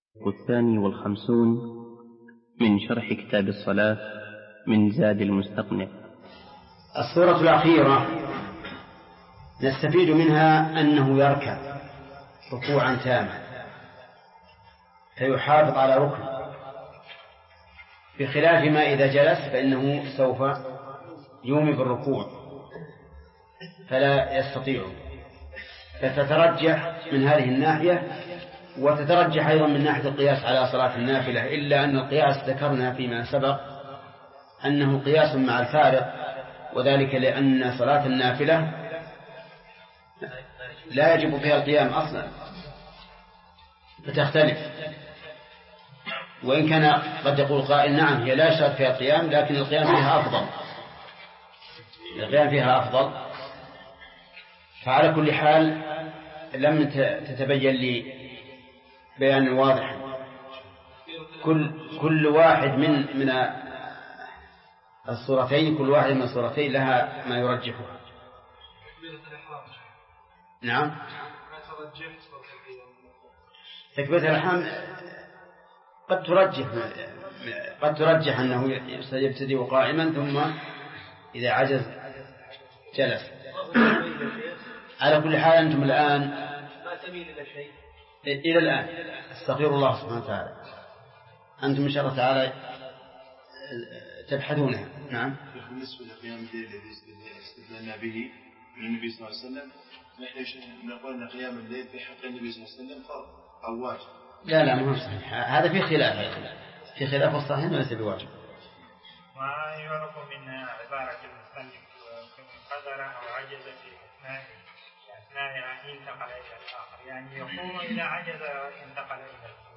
الثاني والخمسون من شرح كتاب الصلاة من زاد المستقنع. السورة الأخيرة نستفيد منها أنه يركع ركوعا تاما فيحافظ على ركن، بخلاف ما إذا جلس فإنه سوف يومي بالركوع فلا يستطيع، فتترجح من هذه الناحية، وتترجح أيضا من ناحية القياس على صلاة النافلة، إلا أن القياس ذكرنا فيما سبق أنه قياس مع الفارق، وذلك لأن صلاة النافلة لا يجب فيها القيام أصلا فتختلف، وإن كان قد يقول قائل نعم هي لا يشترط فيها القيام، لكن القيام فيها أفضل، القيام فيها أفضل. فعلى كل حال لم تتبين لي بيان واضح. كل واحد من الصورتين، كل واحد من الصورتين لها ما يرجحها. نعم، تكبيرة الإحرام قد ترجح أنه يبتدئ قائما ثم إذا عجز جلس. على كل حال أنتم الآن ما تميل إلى شيء إلى الآن استغفر الله سبحانه وتعالى، أنتم إن شاء الله تعالى تبحثونها. نعم. بالنسبة لقيام الليل الذي استدلنا به من النبي صلى الله عليه وسلم، نقول أن قيام الليل في حق النبي صلى الله عليه وسلم فرض أو واجب. لا ما هو صحيح، هذا في خلاف الصحيح وليس بواجب. ما يعرف من عبارة المصنف قدر أو عجز في أثناء انتقل إلى الآخر، يعني يقوم إذا عجز انتقل إلى الآخر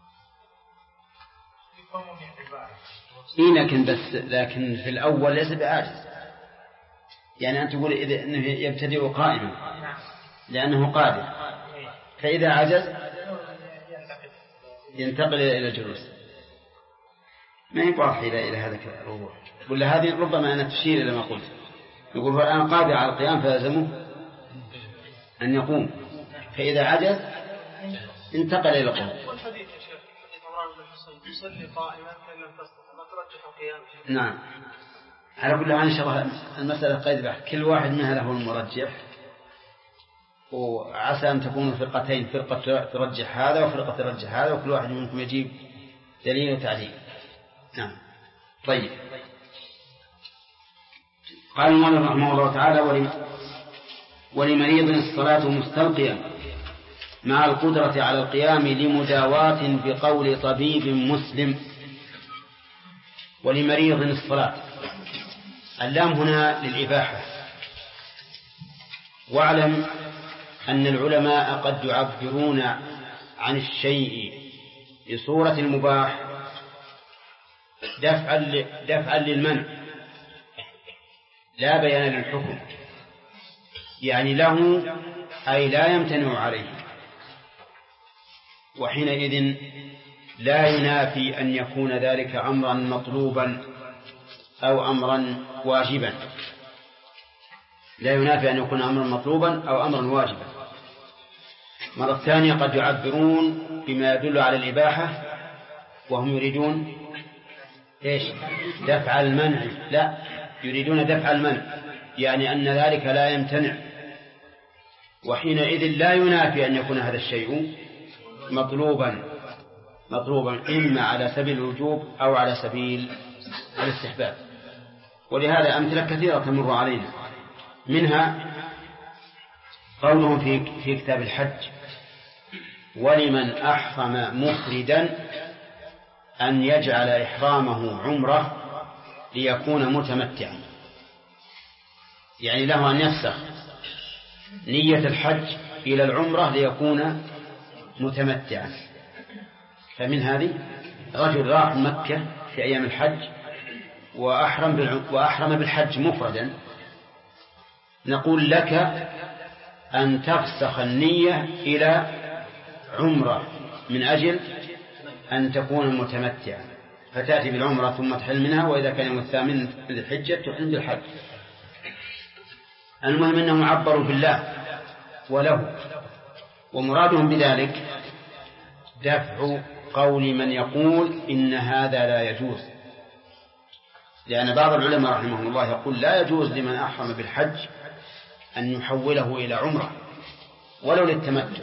يقوم من عبارة. لكن في الأول ليس بعاجز، يعني أن تقول إنه يبتدئ قائما لأنه قادر، فإذا عجز ينتقل إلى الجلوس. ما يبقى إلى هذا الوضوح، ولا هذه ربما أنا تشير إلى ما قلت، يقول أنا قادر على القيام فلازمه أن يقوم، فإذا عجز انتقل إلى القيام. والحديث يا شيخ حديث عمران بن حصين يصلي قائما فإن لم تستطع ما ترجح القيام. نعم، على كل حال إن شاء الله المسألة قيد بحث، كل واحد منها له المرجح، وعسى أن تكون فرقتين، فرقة ترجح هذا وفرقة ترجح هذا، وكل واحد منكم يجيب دليل وتعليل. نعم. طيب، قال المؤلف رحمه الله تعالى: ولمريض الصلاة مستلقيا مع القدرة على القيام لمداواة بقول طبيب مسلم. ولمريض الصلاة، اللام هنا للإباحة. واعلم أن العلماء قد يعبرون عن الشيء بصورة المباح دفعا للمنع لا بيان للحكم، يعني له أي لا يمتنع عليه، وحينئذ لا ينافي أن يكون ذلك أمرا مطلوبا أو أمرا واجبا، لا ينافي أن يكون أمرا مطلوبا أو أمرا واجبا. مرة ثانية قد يعبرون بما يدل على الإباحة وهم يريدون إيش؟ دفع المنع، لا، يريدون دفع المنع، يعني أن ذلك لا يمتنع، وحينئذ لا ينافي أن يكون هذا الشيء مطلوبا إما على سبيل الوجوب أو على سبيل الاستحباب. ولهذا أمثلة كثيرة تمر علينا، منها قولهم في كتاب الحج: ولمن أحرم مفردا أن يجعل إحرامه عمرة ليكون متمتعا، يعني له أن يفسخ نية الحج إلى العمرة ليكون متمتعا. فمن هذه رجل راح مكة في أيام الحج وأحرم بالحج مفردا، نقول لك أن تفسخ النية إلى عمرة من أجل أن تكون متمتعا، فتأتي بالعمرة ثم تحل منها، وإذا كان يوم الثامن من الحجة تحل بالحج. المهم أنهم عبروا بالله وله، ومرادهم بذلك دفع قول من يقول إن هذا لا يجوز، لأن بعض العلماء رحمهم الله يقول لا يجوز لمن أحرم بالحج أن يحوله إلى عمرة ولو للتمتع.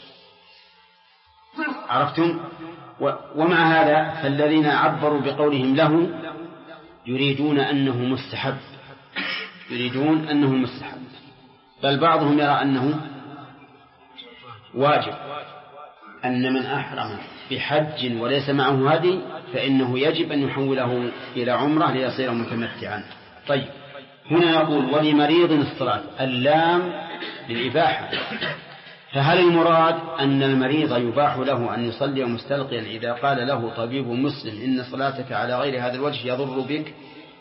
عرفتم؟ ومع هذا فالذين عبروا بقولهم له يريدون أنه مستحب، يريدون أنه مستحب، بل بعضهم يرى أنه واجب، أن من أحرم بحج وليس معه هدي فإنه يجب أن يحوله إلى عمرة ليصير متمتعا. طيب، هنا نقول ولمريض الصلاة، اللام للإباحة، فهل المراد أن المريض يباح له أن يصلي مستلقيا إذا قال له طبيب مسلم إن صلاتك على غير هذا الوجه يضر بك،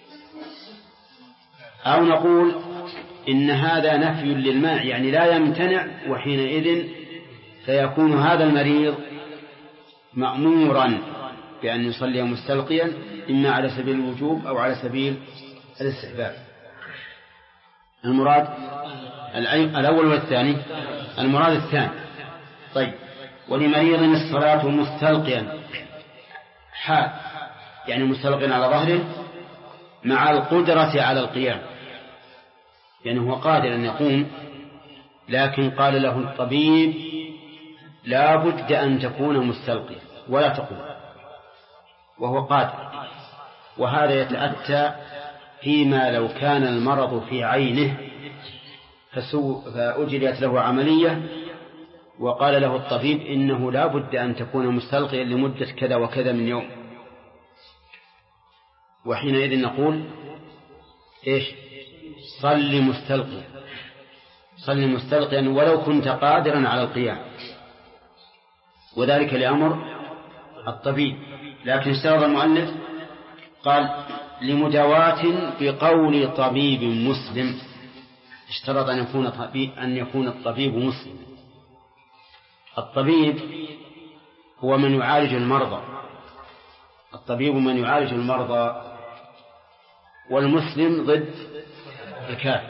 أو نقول إن هذا نفي للمانع يعني لا يمتنع، وحينئذ فيكون هذا المريض مأمورا بأن يصلي مستلقيا إما على سبيل الوجوب أو على سبيل الاستحباب. المراد الأول والثاني، المراد الثاني. طيب، ولمريض الصلاة مستلقيا حال يعني مستلقيا على ظهره مع القدرة على القيام، يعني هو قادر أن يقوم، لكن قال له الطبيب لا بد أن تكون مستلقيا ولا تقوم، وهو قادر. وهذا يتأتى فيما لو كان المرض في عينه فأجريت له عملية وقال له الطبيب إنه لا بد أن تكون مستلقيا لمدة كذا وكذا من يوم، وحينئذ نقول إيش؟ صل مستلقيا، صل مستلقيا ولو كنت قادرا على القيام، وذلك لأمر الطبيب. لكن اشترط المؤلف قال لمداواة بقول طبيب مسلم، اشترط أن يكون الطبيب مسلم. الطبيب هو من يعالج المرضى، الطبيب من يعالج المرضى، والمسلم ضد الكافر،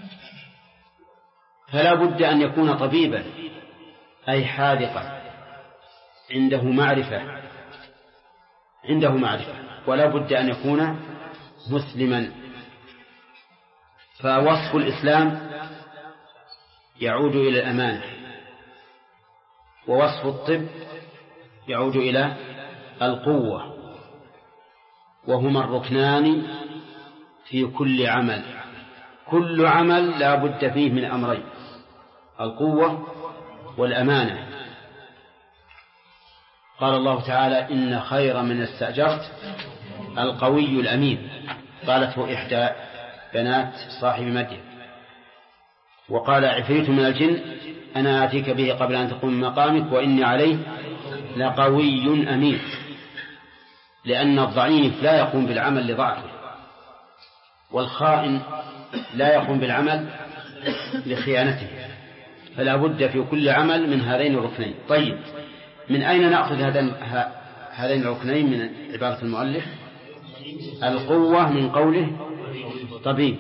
فلا بد أن يكون طبيبا أي حاذقا عنده معرفة، ولا بد أن يكون مسلما. فوصف الإسلام يعود إلى الأمانة، ووصف الطب يعود إلى القوة، وهما الركنان في كل عمل. كل عمل لا بد فيه من أمرين، القوة والأمانة. قال الله تعالى إن خير من استأجرت القوي الأمين، قالته إحدى بنات صاحب مدين. وقال عفريت من الجن أنا آتيك به قبل أن تقوم من مقامك وإني عليه لقوي أمين، لأن الضعيف لا يقوم بالعمل لضعفه، والخائن لا يقوم بالعمل لخيانته، فلا بد في كل عمل من هذين الركنين. طيب، من أين نأخذ هذين الركنين من عبارة المؤلف؟ القوة من قوله طبيب،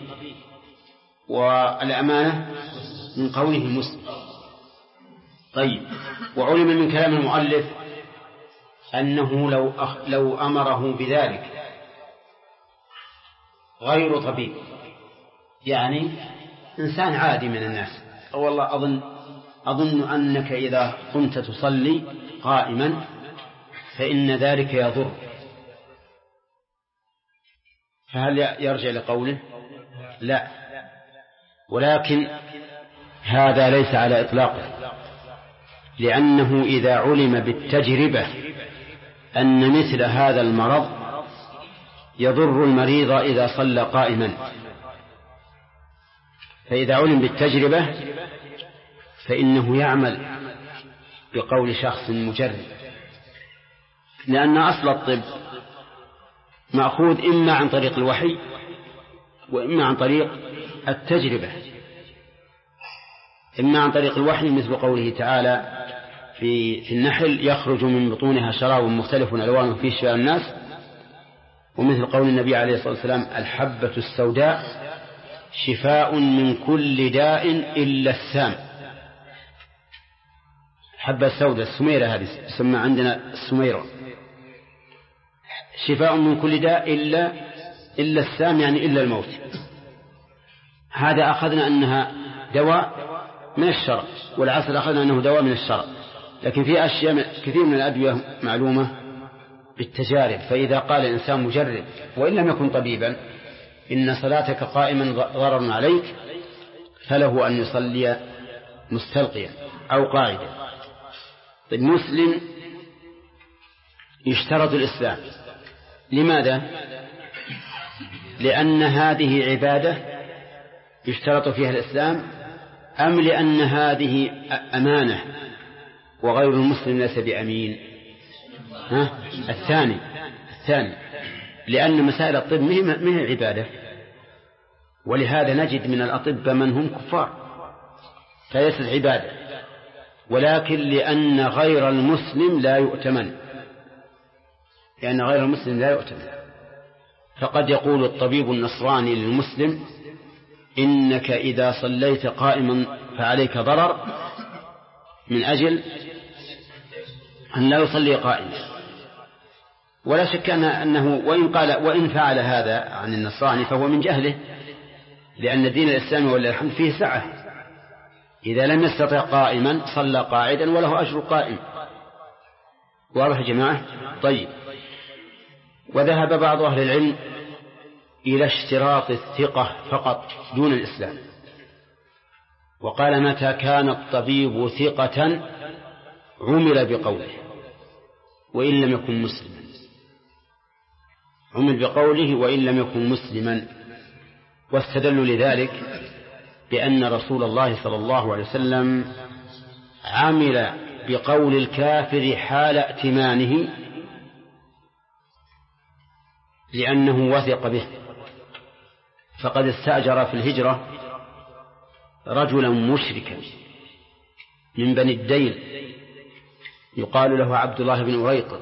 والأمانة من قوله مسلم. طيب، وعلم من كلام المؤلف أنه لو أمره بذلك غير طبيب، يعني إنسان عادي من الناس، أو والله أظن أنك إذا كنت تصلي قائما فإن ذلك يضر، فهل يرجع لقوله؟ لا، ولكن هذا ليس على إطلاقه، لأنه إذا علم بالتجربة أن مثل هذا المرض يضر المريض إذا صلى قائما، فإذا علم بالتجربة فإنه يعمل بقول شخص مجرب، لأن أصل الطب مأخوذ إما عن طريق الوحي وإما عن طريق التجربة. إما عن طريق الوحي مثل قوله تعالى في النحل يخرج من بطونها شراب مختلف ألوانه فيه شفاء الناس، ومثل قول النبي عليه الصلاة والسلام الحبة السوداء شفاء من كل داء إلا السام. حبة سوداء السميرة هذه تسمى عندنا السميرة، شفاء من كل داء إلا السام، يعني إلا الموت. هذا أخذنا أنها دواء من الشرع، والعسل أخذنا أنه دواء من الشرع. لكن في أشياء كثير من الأدوية معلومة بالتجارب، فإذا قال الإنسان مجرب وإن لم يكن طبيبا إن صلاتك قائما ضرر عليك، فله أن يصلي مستلقيا أو قاعدا. المسلم يشترط الإسلام. لماذا؟ لأن هذه عبادة يشترط فيها الإسلام، أم لأن هذه أمانة وغير المسلم ليس بأمين؟ الثاني. لأن مسائل الطب من العبادة، ولهذا نجد من الأطباء من هم كفار فليست عبادة، ولكن لأن غير المسلم لا يؤتمن، فقد يقول الطبيب النصراني للمسلم إنك إذا صليت قائما فعليك ضرر، من أجل أن لا يصلي قائما. ولا شك أنه وإن فعل هذا عن النصراني فهو من جهله، لأن الدين الإسلامي ولله الحمد فيه سعة، إذا لم يستطع قائما صلى قاعدا وله أجر قائم. واضح يا جماعة؟ طيب. وذهب بعض أهل العلم إلى اشتراط الثقة فقط دون الإسلام، وقال متى كان الطبيب ثقة عمل بقوله وإن لم يكن مسلما، عمل بقوله وإن لم يكن مسلما. واستدلوا لذلك بأن رسول الله صلى الله عليه وسلم عمل بقول الكافر حال ائتمانه لأنه وثق به، فقد استأجر في الهجرة رجلا مشركا من بني الديل يقال له عبد الله بن أريقط،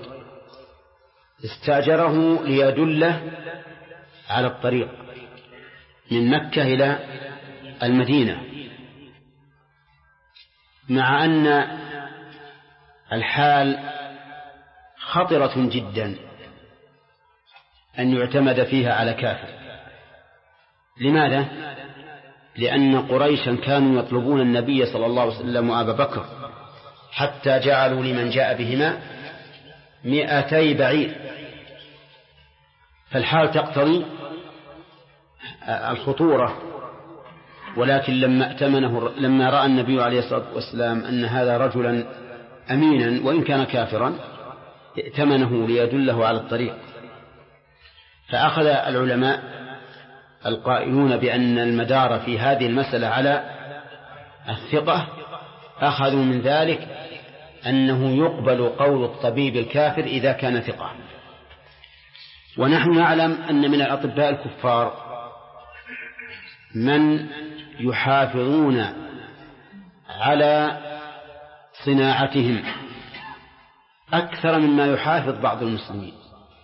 استأجره ليدله على الطريق من مكة إلى المدينة، مع أن الحال خطرة جدا أن يعتمد فيها على كافر. لماذا؟ لأن قريشا كانوا يطلبون النبي صلى الله عليه وسلم وأبا بكر حتى جعلوا لمن جاء بهما 200 بعير، فالحال تقتضي الخطورة. ولكن لما رأى النبي عليه الصلاة والسلام أن هذا رجلا أمينا وإن كان كافرا ائتمنه ليدله على الطريق. فأخذ العلماء القائلون بأن المدار في هذه المسألة على الثقة، أخذوا من ذلك أنه يقبل قول الطبيب الكافر إذا كان ثقة. ونحن نعلم أن من الأطباء الكفار من يحافظون على صناعتهم أكثر مما يحافظ بعض المسلمين،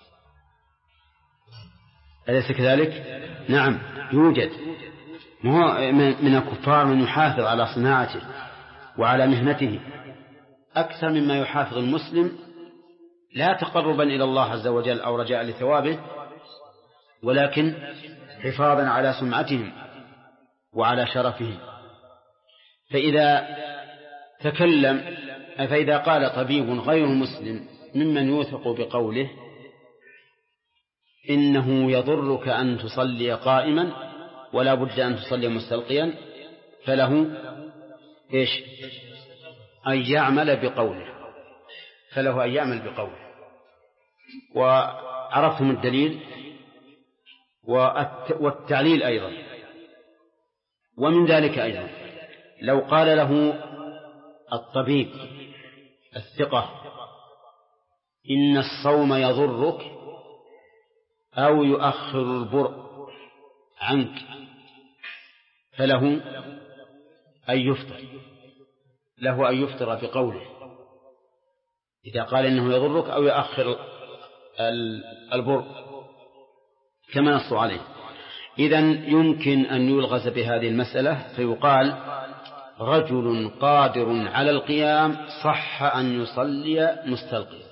أليس كذلك؟ نعم، يوجد من الكفار من يحافظ على صناعته وعلى مهنته أكثر مما يحافظ المسلم، لا تقربا إلى الله عز وجل أو رجاء لثوابه، ولكن حفاظا على سمعتهم وعلى شرفهم. فإذا قال طبيب غير مسلم ممن يوثق بقوله إنه يضرك أن تصلي قائما ولا بد أن تصلي مستلقيا، فله أن يعمل بقوله. وعرفتم الدليل والتعليل أيضا. ومن ذلك أيضا لو قال له الطبيب الثقة إن الصوم يضرك أو يؤخر البرء عنك، فله أن يفطر بقوله إذا قال إنه يضرك أو يؤخر البرء كما نص عليه. إذن يمكن أن يلغز بهذه المسألة فيقال رجل قادر على القيام صح أن يصلي مستلقيا.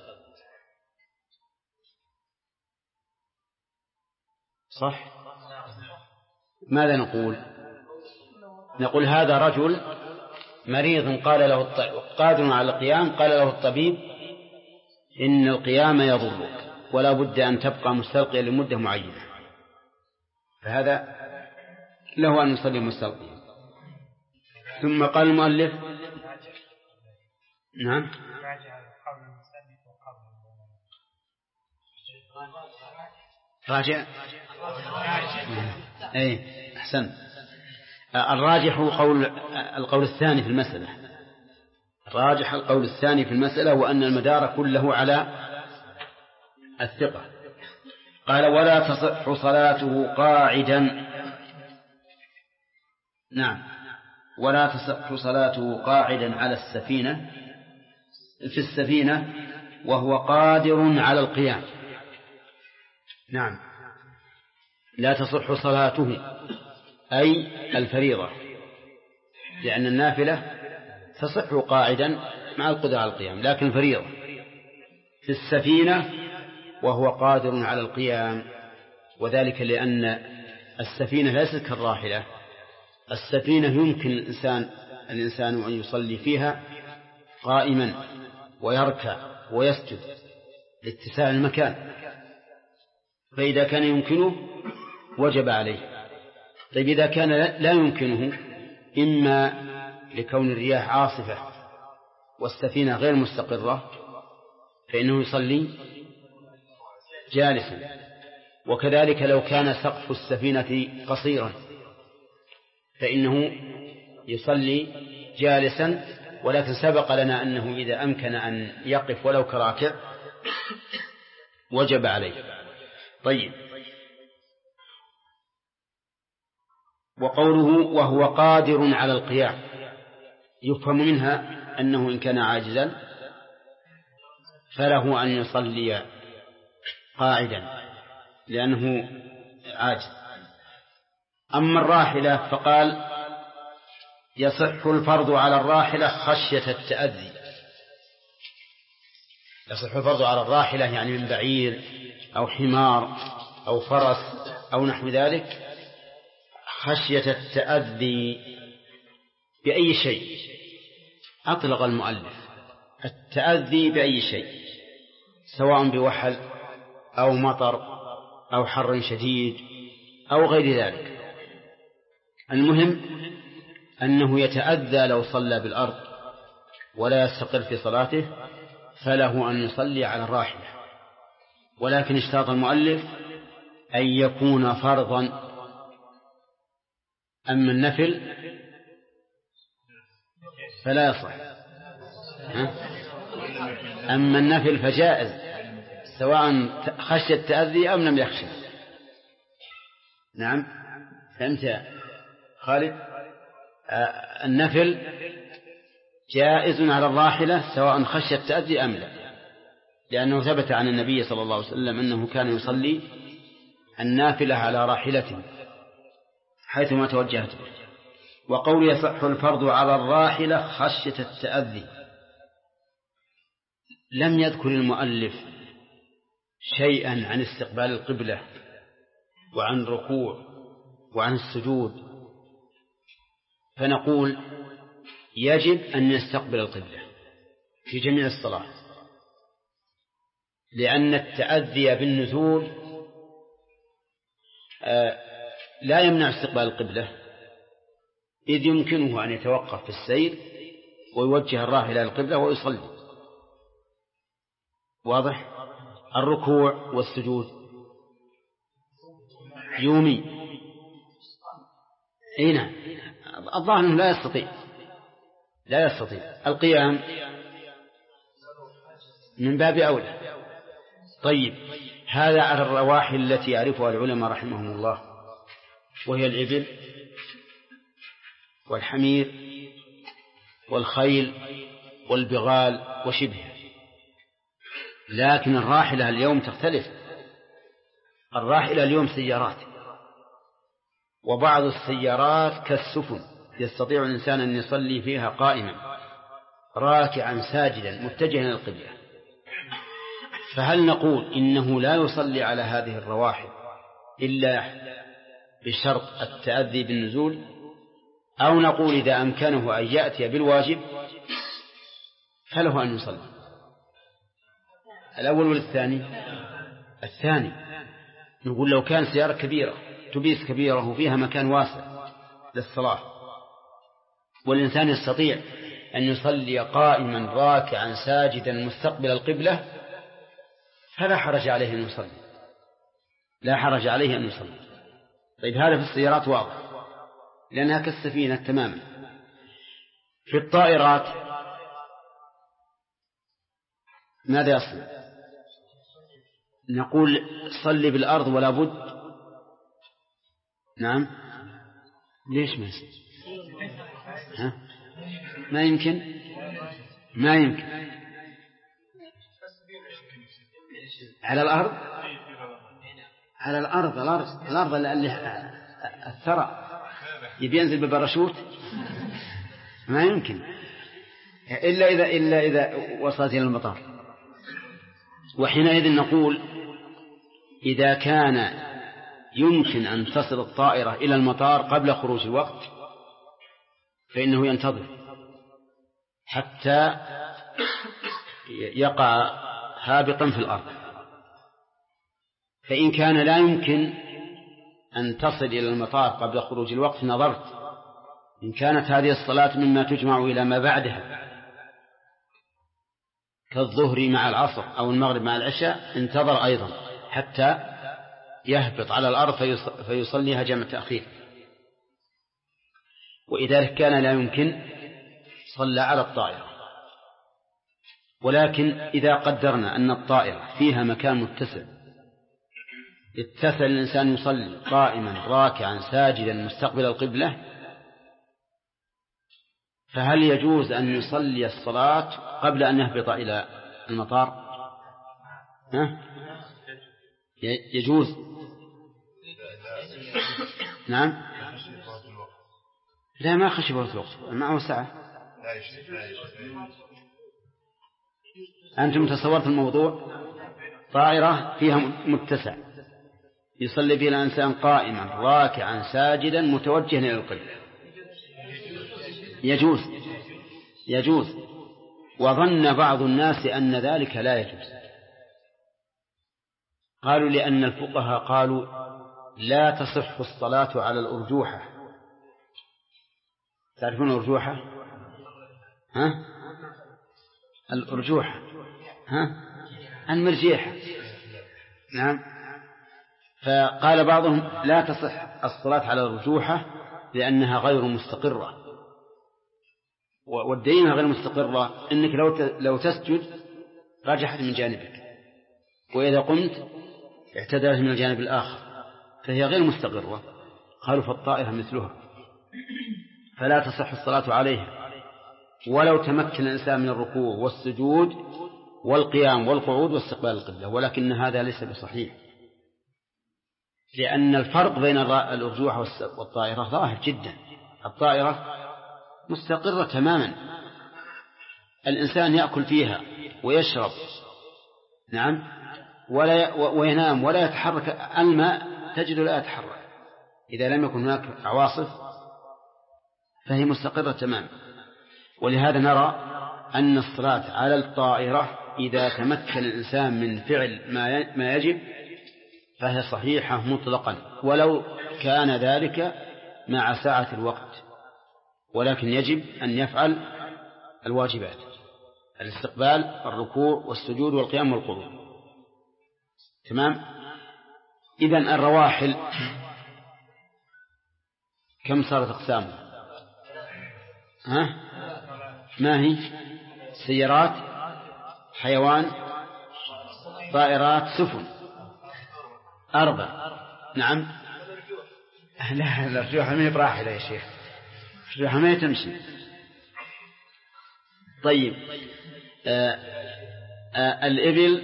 صح؟ ماذا نقول؟ نقول هذا رجل مريض قادر على القيام، قال له الطبيب إن القيام يضرك ولا بد أن تبقى مستلقيا لمدة معينة، فهذا له أن يصلي مستلقيا. ثم قال المؤلف نعم راجع أي أحسن. الراجح القول الثاني في المسألة، الراجح القول الثاني في المسألة، وأن المدار كله على الثقة. قال ولا تصح صلاته قاعدا. نعم، ولا تصح صلاته قاعدا على السفينة في السفينة وهو قادر على القيام. نعم، لا تصح صلاته أي الفريضة، لأن النافلة تصح قاعدا مع القدرة على القيام، لكن الفريضة في السفينة وهو قادر على القيام، وذلك لأن السفينة ليست كالراحلة. السفينة يمكن الإنسان أن يصلي فيها قائما ويركع ويسجد لاتساع المكان، فإذا كان يمكنه وجب عليه. طيب إذا كان لا يمكنه، إما لكون الرياح عاصفة والسفينة غير مستقرة، فإنه يصلي جالسا. وكذلك لو كان سقف السفينة قصيرا فإنه يصلي جالسا، ولكن سبق لنا أنه إذا أمكن أن يقف ولو كراكع وجب عليه. طيب، وقوله وهو قادر على القيام يفهم منها أنه إن كان عاجزا فله أن يصلي قاعدا لأنه عاجز. أما الراحلة فقال يصح الفرض على الراحلة خشية التأذي. يصح الفرض على الراحلة يعني من بعير أو حمار أو فرس أو نحو ذلك، خشية التأذي بأي شيء. أطلق المؤلف التأذي بأي شيء، سواء بوحل أو مطر أو حر شديد أو غير ذلك. المهم أنه يتأذى لو صلى بالأرض ولا يستقر في صلاته، فله أن يصلي على الراحلة. ولكن اشترط المؤلف أن يكون فرضا. أما النفل فلا يصح. أما النفل فجائز سواء خشي التأذي أم لم يخشى. نعم، فهمت يا خالد؟ النفل جائز على الراحلة سواء خشي التأذي أم لا، لأنه ثبت عن النبي صلى الله عليه وسلم أنه كان يصلي النافلة على راحلته حيثما توجهت به. وقول يصح الفرض على الراحلة خشية التأذي، لم يذكر المؤلف شيئا عن استقبال القبلة وعن الركوع وعن السجود، فنقول يجب أن يستقبل القبلة في جميع الصلاة، لأن التأذي بالنزول لا يمنع استقبال القبلة، إذ يمكنه أن يتوقف في السير ويوجه الراحلة إلى القبلة ويصلي. واضح؟ الركوع والسجود يومي. هنا الظاهر أنه لا يستطيع القيام من باب أولى. طيب، هذا على الرواحل التي يعرفها العلماء رحمهم الله، وهي الإبل والحمير والخيل والبغال وشبهها. لكن الراحلة اليوم تختلف. الراحلة اليوم سيارات، وبعض السيارات كالسفن يستطيع الإنسان أن يصلي فيها قائما راكعا ساجدا متجها إلى القبلة، فهل نقول إنه لا يصلي على هذه الرواحل إلا بشرط التأذي بالنزول، أو نقول إذا أمكنه أن يأتي بالواجب فله أن يصلي؟ الأول والثاني؟ الثاني. نقول لو كان سيارة كبيرة تبيس كبيرة وفيها مكان واسع للصلاة والإنسان يستطيع أن يصلي قائما راكعا ساجدا مستقبل القبلة فلا حرج عليه أن يصلي، لا حرج عليه أن يصلي. طيب هذا في السيارات واضح لأنها كالسفينة تماما. في الطائرات ماذا يصنع؟ نقول صلي بالأرض ولا بد. نعم، ليش ما يصلي؟ ما يمكن على الأرض الثرى يبي ينزل بباراشوت ما يمكن إلا إذا وصلت إلى المطار. وحينئذ نقول إذا كان يمكن أن تصل الطائرة إلى المطار قبل خروج الوقت فإنه ينتظر حتى يقع هابطا في الأرض. فإن كان لا يمكن أن تصل إلى المطار قبل خروج الوقت نظرت إن كانت هذه الصلاة مما تجمع إلى ما بعدها كالظهر مع العصر أو المغرب مع العشاء انتظر أيضا حتى يهبط على الأرض فيصليها جمع تأخير. وإذا كان لا يمكن صلى على الطائرة. ولكن إذا قدرنا أن الطائرة فيها مكان متسع اتسع الإنسان يصلي قائما راكعا ساجدا مستقبل القبلة فهل يجوز أن يصلي الصلاة قبل أن يهبط إلى المطار؟ يجوز. نعم. لا ما خشي وقت الوقت معه ساعة. أنتم تصورت الموضوع طائرة فيها متسع يصلي فيها الإنسان قائما راكعا ساجدا متوجها إلى القبلة. يجوز. وظن بعض الناس أن ذلك لا يجوز. قالوا لأن الفقهاء قالوا لا تصح الصلاة على الأرجوحة. تعرفون الأرجوحة؟ الأرجوحة المرجيحة. نعم. فقال بعضهم لا تصح الصلاة على الأرجوحة لأنها غير مستقرة. والدليل غير مستقرة إنك لو تسجد رجحت من جانبك وإذا قمت اعتدلت من الجانب الآخر فهي غير مستقرة. قالوا فالطائرة مثلها فلا تصح الصلاة عليها ولو تمكن الإنسان من الركوع والسجود والقيام والقعود واستقبال القبلة. ولكن هذا ليس بصحيح لأن الفرق بين الأرجوحة والطائرة ظاهر جدا. الطائرة مستقرة تماما الإنسان يأكل فيها ويشرب نعم وينام ولا يتحرك. الماء تجد لا يتحرك إذا لم يكن هناك عواصف فهي مستقرة تماما. ولهذا نرى أن الصلاة على الطائرة إذا تمكن الإنسان من فعل ما يجب فهي صحيحة مطلقا ولو كان ذلك مع ساعة الوقت. ولكن يجب أن يفعل الواجبات الاستقبال الركوع والسجود والقيام والقعود. تمام. إذن الرواحل كم صارت أقسامها؟ ما هي؟ سيارات حيوان طائرات سفن 4. نعم. لا الرجوحة ما براحلة يا شيخ الرجوحة ما تمشي. طيب الإبل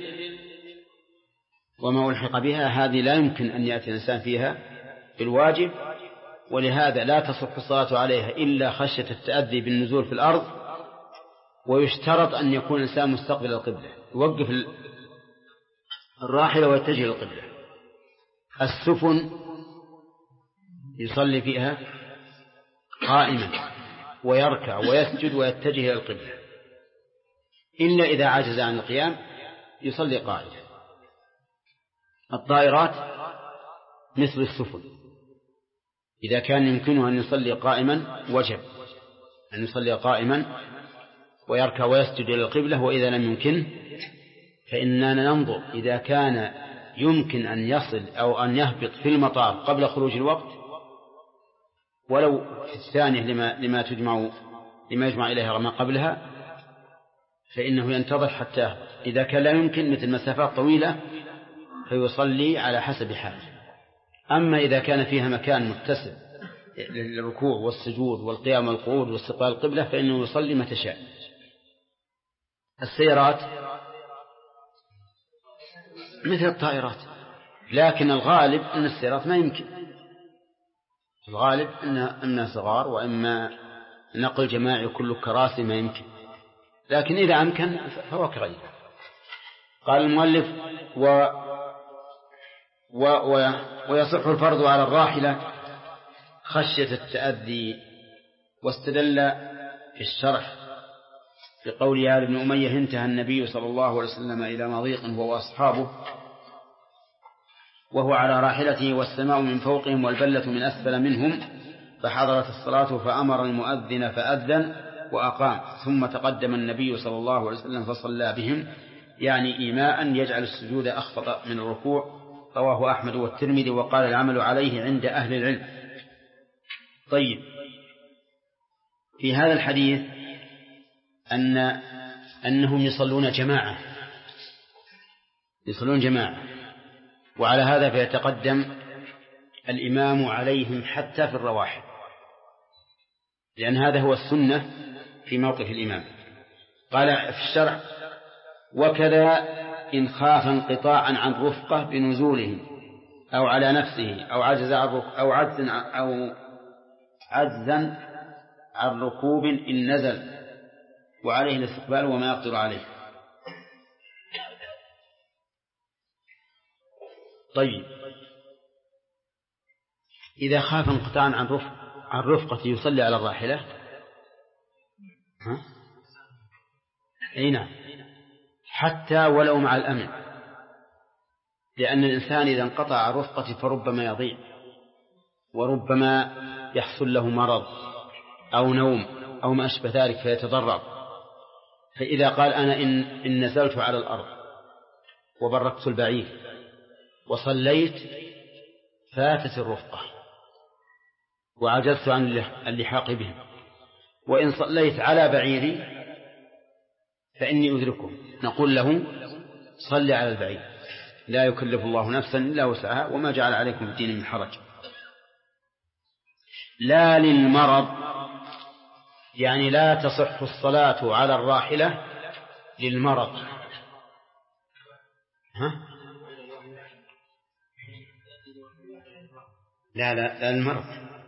وما ألحق بها هذه لا يمكن أن يأتي الإنسان فيها بالواجب ولهذا لا تصح الصلاة عليها إلا خشية التأذي بالنزول في الأرض. ويشترط أن يكون الإنسان مستقبل القبلة، يوقف الراحلة ويتجه للقبلة. السفن يصلي فيها قائما ويركع ويسجد ويتجه إلى القبلة، إلا إذا عجز عن القيام يصلي قائما. الطائرات مثل السفن، إذا كان يمكنه أن يصلي قائما وجب أن يصلي قائما ويركع ويسجد إلى القبلة، وإذا لم يمكن فإننا ننظر إذا كان يمكن أن يصل أو أن يهبط في المطار قبل خروج الوقت ولو في الثانية لما يجمع إليها ما قبلها، فإنه ينتظر حتى يهبط. إذا كان لا يمكن مثل مسافات طويلة فيصلي على حسب حاله. أما إذا كان فيها مكان متسع للركوع والسجود والقيام والقعود واستقبال القبلة فإنه يصلي متى شاء. السيارات مثل الطائرات، لكن الغالب أن السيارات ما يمكن، الغالب أنها صغار وإما نقل جماعي كل كراسي ما يمكن، لكن إذا أمكن فهو كغيره. قال المؤلف ويصح الفرض على الراحلة خشية التأذي. واستدل في الشرح بقول يا ابن أمية انتهى النبي صلى الله عليه وسلم إلى مضيق هو وأصحابه وهو على راحلته والسماء من فوقهم والبلة من أسفل منهم، فحضرت الصلاة فأمر المؤذن فأذن وأقام، ثم تقدم النبي صلى الله عليه وسلم فصلى بهم، يعني إيماء يجعل السجود أخفض من الركوع. رواه أحمد والترمذي وقال العمل عليه عند أهل العلم. طيب، في هذا الحديث أنهم يصلون جماعة، وعلى هذا فيتقدم الإمام عليهم حتى في الرواحل، لأن هذا هو السنة في موقف الإمام. قال في الشرع وكذا إن خاف انقطاعا عن رفقة بنزولهم أو على نفسه أو عجزا عن ركوب إن نزل وعليه الاستقبال وما يقدر عليه. طيب، إذا خاف انقطاعا عن رفقة يصلي على الراحلة، أي نعم، حتى ولو مع الأمن، لأن الإنسان إذا انقطع عن رفقته فربما يضيع، وربما يحصل له مرض أو نوم أو ما أشبه ذلك فيتضرر. فإذا قال أنا إن نزلت على الأرض وبركت البعير وصليت فاتت الرفقة وعجزت عن اللحاق بهم، وإن صليت على بعيري فإني أدركه، نقول له صل على البعير، لا يكلف الله نفسا إلا وسعها وما جعل عليكم في الدين من حرج. لا للمرض، يعني لا تصح الصلاة على الراحلة للمرض. لا المرض،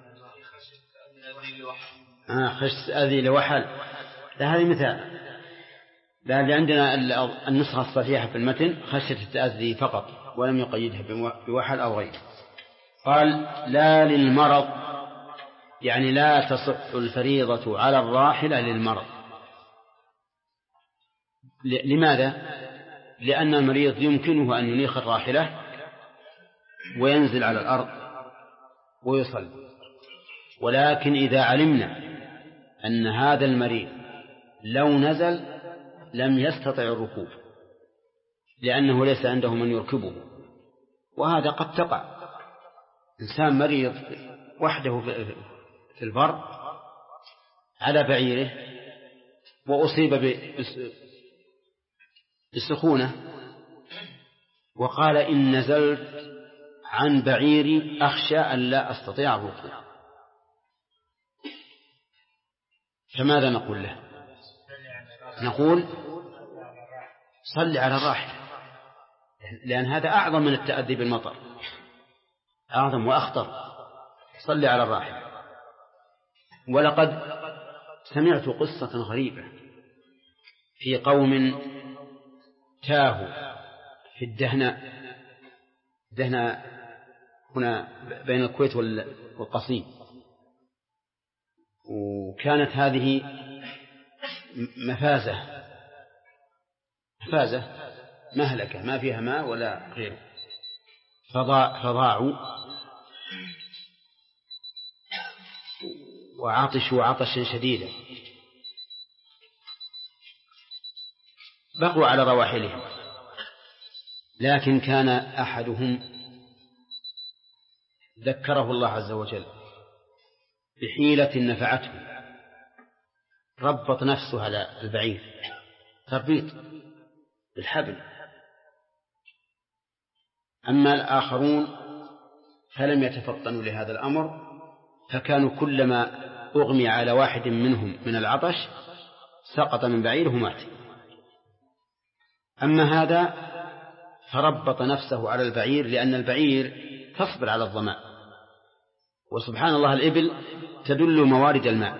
خشية أذي لوحل، هذه مثال. لا، اللي عندنا النسخة الصحيحة في المتن خشية التأذي فقط ولم يقيدها بوحل أو غيره. قال لا للمرض، يعني لا تصح الفريضة على الراحلة للمرض. لماذا؟ لأن المريض يمكنه أن ينيخ الراحلة وينزل على الأرض ويصلي، ولكن إذا علمنا أن هذا المريض لو نزل لم يستطع الركوب لأنه ليس عنده من يركبه، وهذا قد تقع، إنسان مريض وحده في البر على بعيره وأصيب بالسخونة وقال إن نزلت عن بعيري أخشى أن لا أستطيع الركوب، فماذا نقول له؟ نقول صل على الراحلة، لأن هذا أعظم من التأذي بالمطر، أعظم وأخطر، صلي على الراحلة. ولقد سمعت قصة غريبة في قوم تاهوا في الدهناء هنا بين الكويت والقصيم، وكانت هذه مفازة مهلكة ما فيها ماء ولا غيره، فضاعوا وعطشوا عطشا شديدا، بقوا على رواحلهم. لكن كان أحدهم ذكره الله عز وجل بحيلة نفعته، ربط نفسه على البعير تربيط بالحبل. أما الآخرون فلم يتفطنوا لهذا الأمر، فكانوا كلما أغمي على واحد منهم من العطش سقط من بعيره ومات. أما هذا فربط نفسه على البعير، لأن البعير تصبر على الظمأ، وسبحان الله الإبل تدل موارد الماء،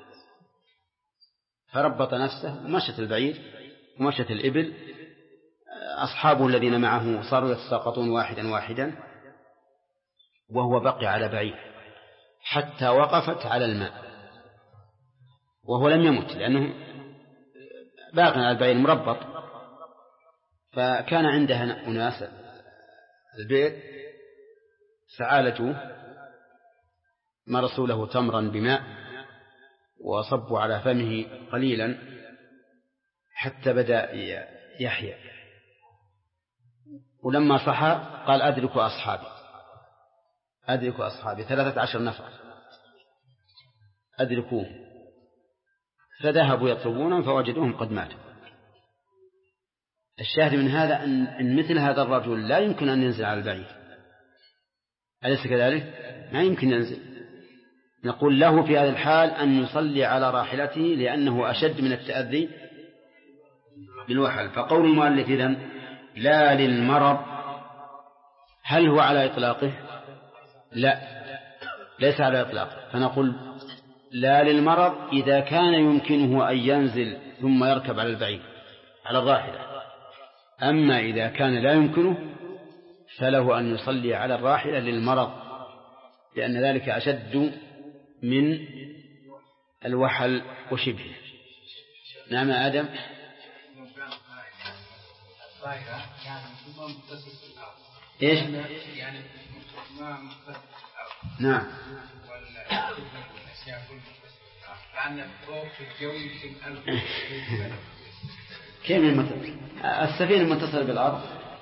فربط نفسه ومشت البعير ومشت الإبل. أصحابه الذين معه صاروا يتساقطون واحدا وهو بقي على بعير حتى وقفت على الماء وهو لم يمت، لأنه باقي على البعير مربط. فكان عندها أناس البيت فعالجوه، مرسوا له تمرا بماء وصبوا على فمه قليلا حتى بدأ يحيى، ولما صحى قال أدركوا أصحابي 13 نفر أدركوه، فذهبوا يطلبونهم فوجدوهم قد ماتوا. الشاهد من هذا أن مثل هذا الرجل لا يمكن أن ينزل على البعير، أليس كذلك؟ ما يمكن ينزل. نقول له في هذا الحال أن يصلي على راحلته لأنه أشد من التأذي بالوحل. فقول المؤلف إذن لا للمرض، هل هو على إطلاقه؟ لا، ليس على إطلاقه. فنقول لا للمرض إذا كان يمكنه أن ينزل ثم يركب على البعير على الراحلة. أما إذا كان لا يمكنه فله أن يصلي على الراحلة للمرض، لأن ذلك أشد من الوحل وشبهه. نعم آدم. إيش؟ نعم. كيف السفينة متصل بالأرض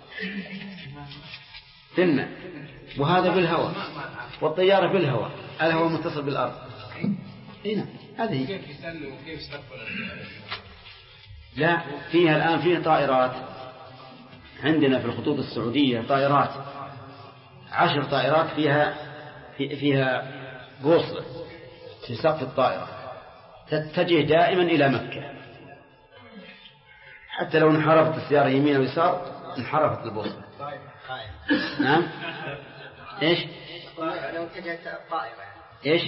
ثم وهذا بالهواء، والطيارة بالهواء، الهواء متصل بالأرض. هنا هذه كيف يسلم وكيف يستقبل؟ لا، فيها الآن فيه طائرات عندنا في الخطوط السعودية، طائرات 10 طائرات فيها بوصلة في سقف الطائرة تتجه دائما إلى مكة، حتى لو انحرفت السيارة يمين ويسار انحرفت البوصلة. نعم. إيش؟ لو اتجهت الطائرة إيش؟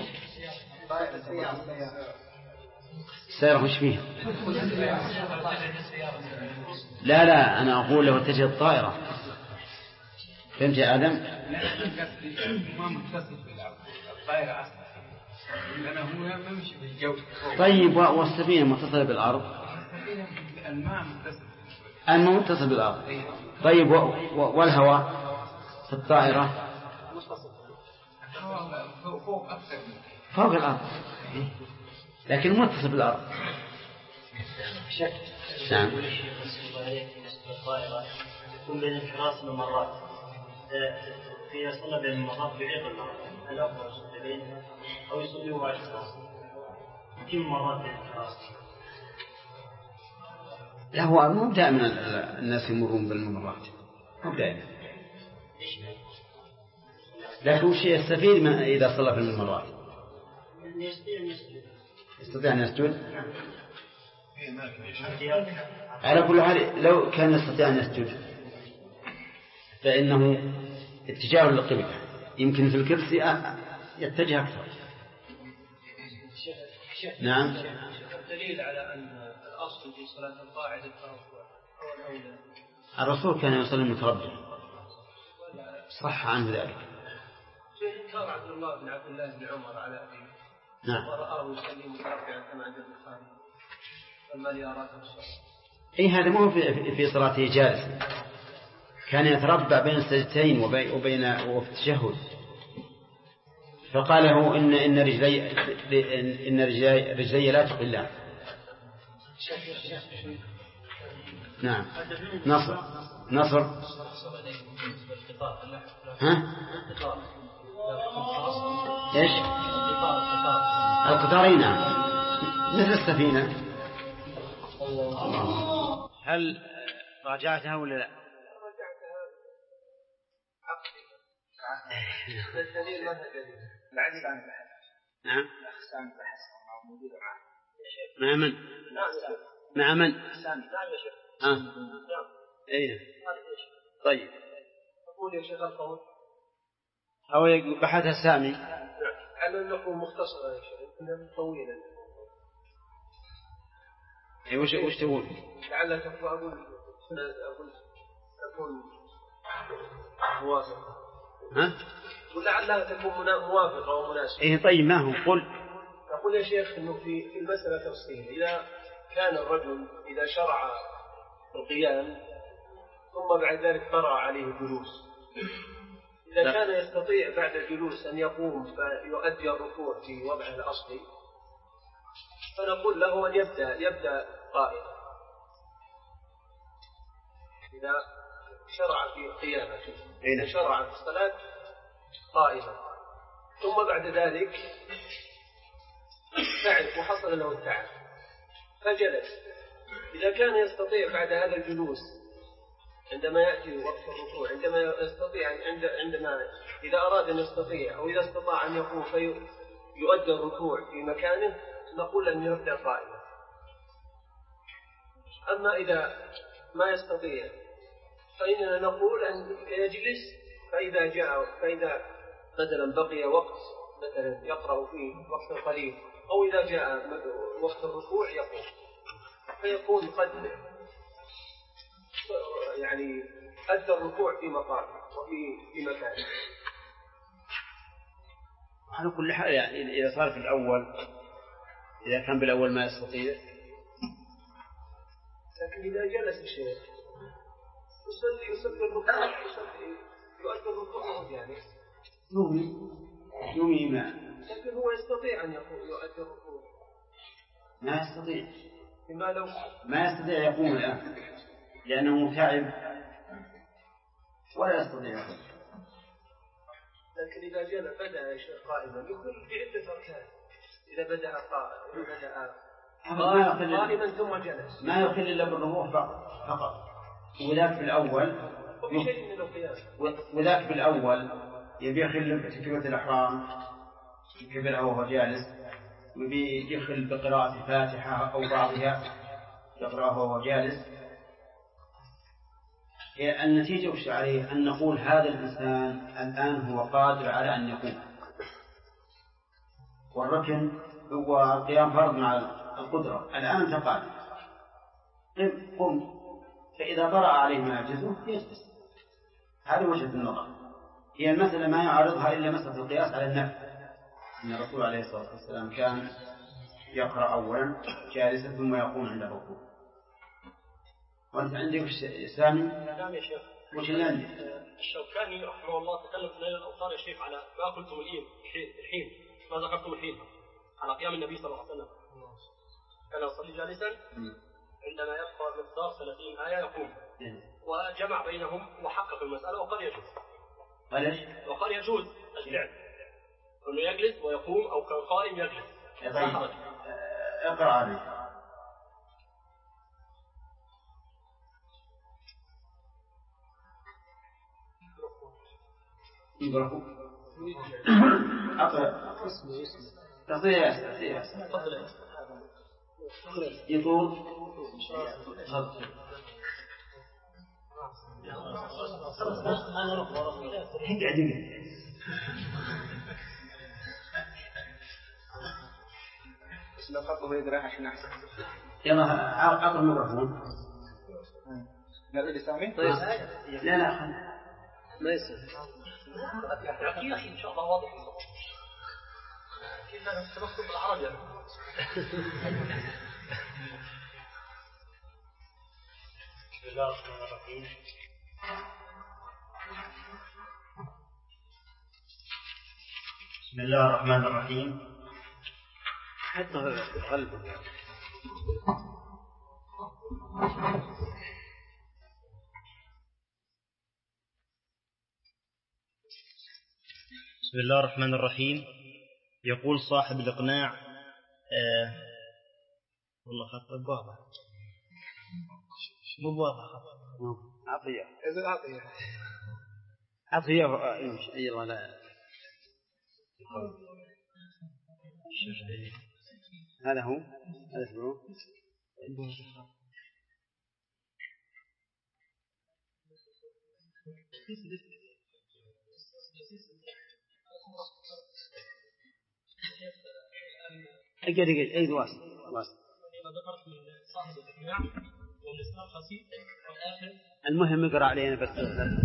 السيارة وش فيها؟ لا أنا أقول لو اتجهت الطائرة. فهمت يا آدم؟ ما متصل بالأرض، الطائرة أصلا لأنه هو ما يمشي بالجو. طيب والسفينة متصلة بالأرض؟ الماء متصل بالأرض. طيب والهواء في الطائرة فوق الأرض لكن متصل بالأرض. نعم. يكون بين الحراس والمرات في صلى بين المرات بعيق المرات، هل أفضل يصلي بينها أو يصلي مع الحراس؟ كم مرات بين الحراس؟ لا، هو مو دائما الناس يمرون بالممرات، مو دائما. لكن وش يستفيد إذا صلى في الممرات؟ يستطيع أن يسجد. على كل حال لو كان يستطيع أن يسجد فإنه اتجاه للقبلة، يمكن في الكرسي يتجه أكثر. نعم. الدليل على أن الأصل في صلاة القاعد التربع أو الأولى. الرسول كان يصلي متربع، صح عنه ذلك. كان عبد الله بن عمر على أبيه. نعم. ورآه يصلي متربعا كما عند البخاري. فما لي أراك الصلاة. أي هذا مو في صلاته جالس، كان يتربع بين السجدتين وبين التشهد، فقال له إن رجلي لا تقلان. نعم. نصر. ها؟ إيش؟ القطارين. نعم. مثل السفينة. هل راجعتها ولا لا؟ الدليل ما هو دليل. نعم. مع من؟ مع من؟ أين؟ طيب. أقول يا شيخ القول. أو بحث السامي. على أنه مختصر يا شيخ، إنه طويلا. أي وش تقول؟ لعل أقول تكون موافقة. ها؟ ولعلها تكون موافقة أو مناسبة. إيه طيب ما هو قل. أقول يا شيخ إنه في المسألة تفصيل. إذا كان الرجل إذا شرع القيام ثم بعد ذلك طرأ عليه الجلوس، إذا كان يستطيع بعد الجلوس أن يقوم فيؤدي الركوع في وضعه الأصلي، فنقول له أن يبدأ قائما. إذا شرع في قيامه، إذا شرع في الصلاة قائما ثم بعد ذلك تعب وحصل له التعب فجلس، إذا كان يستطيع بعد هذا الجلوس عندما يأتي وقت الركوع، عندما يستطيع عندما إذا أراد أن يستطيع أو إذا استطاع أن يقوم فيؤدي الركوع في مكانه، نقول أن يبدأ قائما. أما إذا ما يستطيع فإننا نقول أن يجلس، فإذا مثلا بقي وقت مثلا يقرأ فيه وقت قليل، أو إذا جاء وقت الركوع يقوم، فيكون قد يعني أدى الركوع في مقامه وفي مكانه. على كل حال يعني إذا صار في الأول، إذا كان بالأول ما يستطيع، لكن إذا جلس الشيخ يصلي الركوع، يؤدي الركوع يعني يومي ما، لكن هو يستطيع أن يؤدي الركوع. ما يستطيع. لما لو ما يستطيع يقوم الآن لأنه متعب ولا يستطيع يقوم. لكن إذا بدأ قائما يكون في عدة أركان. إذا بدأ قائما ثم جلس ما يخل إلا بالركوع فقط. وذاك بالأول وبشيء من القيام. وذاك بالأول يبي يخل بتكبيرة الإحرام يكبرها وهو جالس، ويبي يخل بقراءة الفاتحة أو بعضها يقرأها وهو جالس. النتيجة وش عليه؟ أن نقول هذا الإنسان الآن هو قادر على أن يقوم، والركن هو القيام فرض مع القدرة. الآن أنت قادر قم، فإذا طرأ عليه ما يعجزه يجلس. هذه وجهة النظر. هي المسألة ما يعارضها إلا مسألة القياس على النفل، أن الرسول عليه الصلاة والسلام كان يقرأ أولا جالسا ثم يقوم عند الركوع. وأنت عندك سامي؟ نعم يا شيخ. وش اللي عندك؟ الشوكاني رحمه الله تكلم في نيل الأوطار يا شيخ على ما قلتم الحين ما ذكرتم الحين على قيام النبي صلى الله عليه وسلم. كان يصلي جالسا عندما يبقى مقدار 30 آية يقوم، وجمع بينهم وحقق المسألة وقال يجوز. وقال يجوز الفعل أنه يجلس ويقوم أو كان قائم يجلس. اقرأ عليه. يطول بس لو خطه يدري عشان أحسن. يلا عقل الميكروفون. نبي لسامي؟ طيب. لا ما يصير. يا أخي إن شاء الله واضح. كنا نتمكن بالعربي. بسم الله الرحمن الرحيم. بسم الله الرحمن الرحيم. حتى غلبه. بسم الله الرحمن الرحيم. يقول صاحب الإقناع والله خط واضح مو واضح عطية يلا لا هذا هو أي واصل المهم اقرأ علينا بس.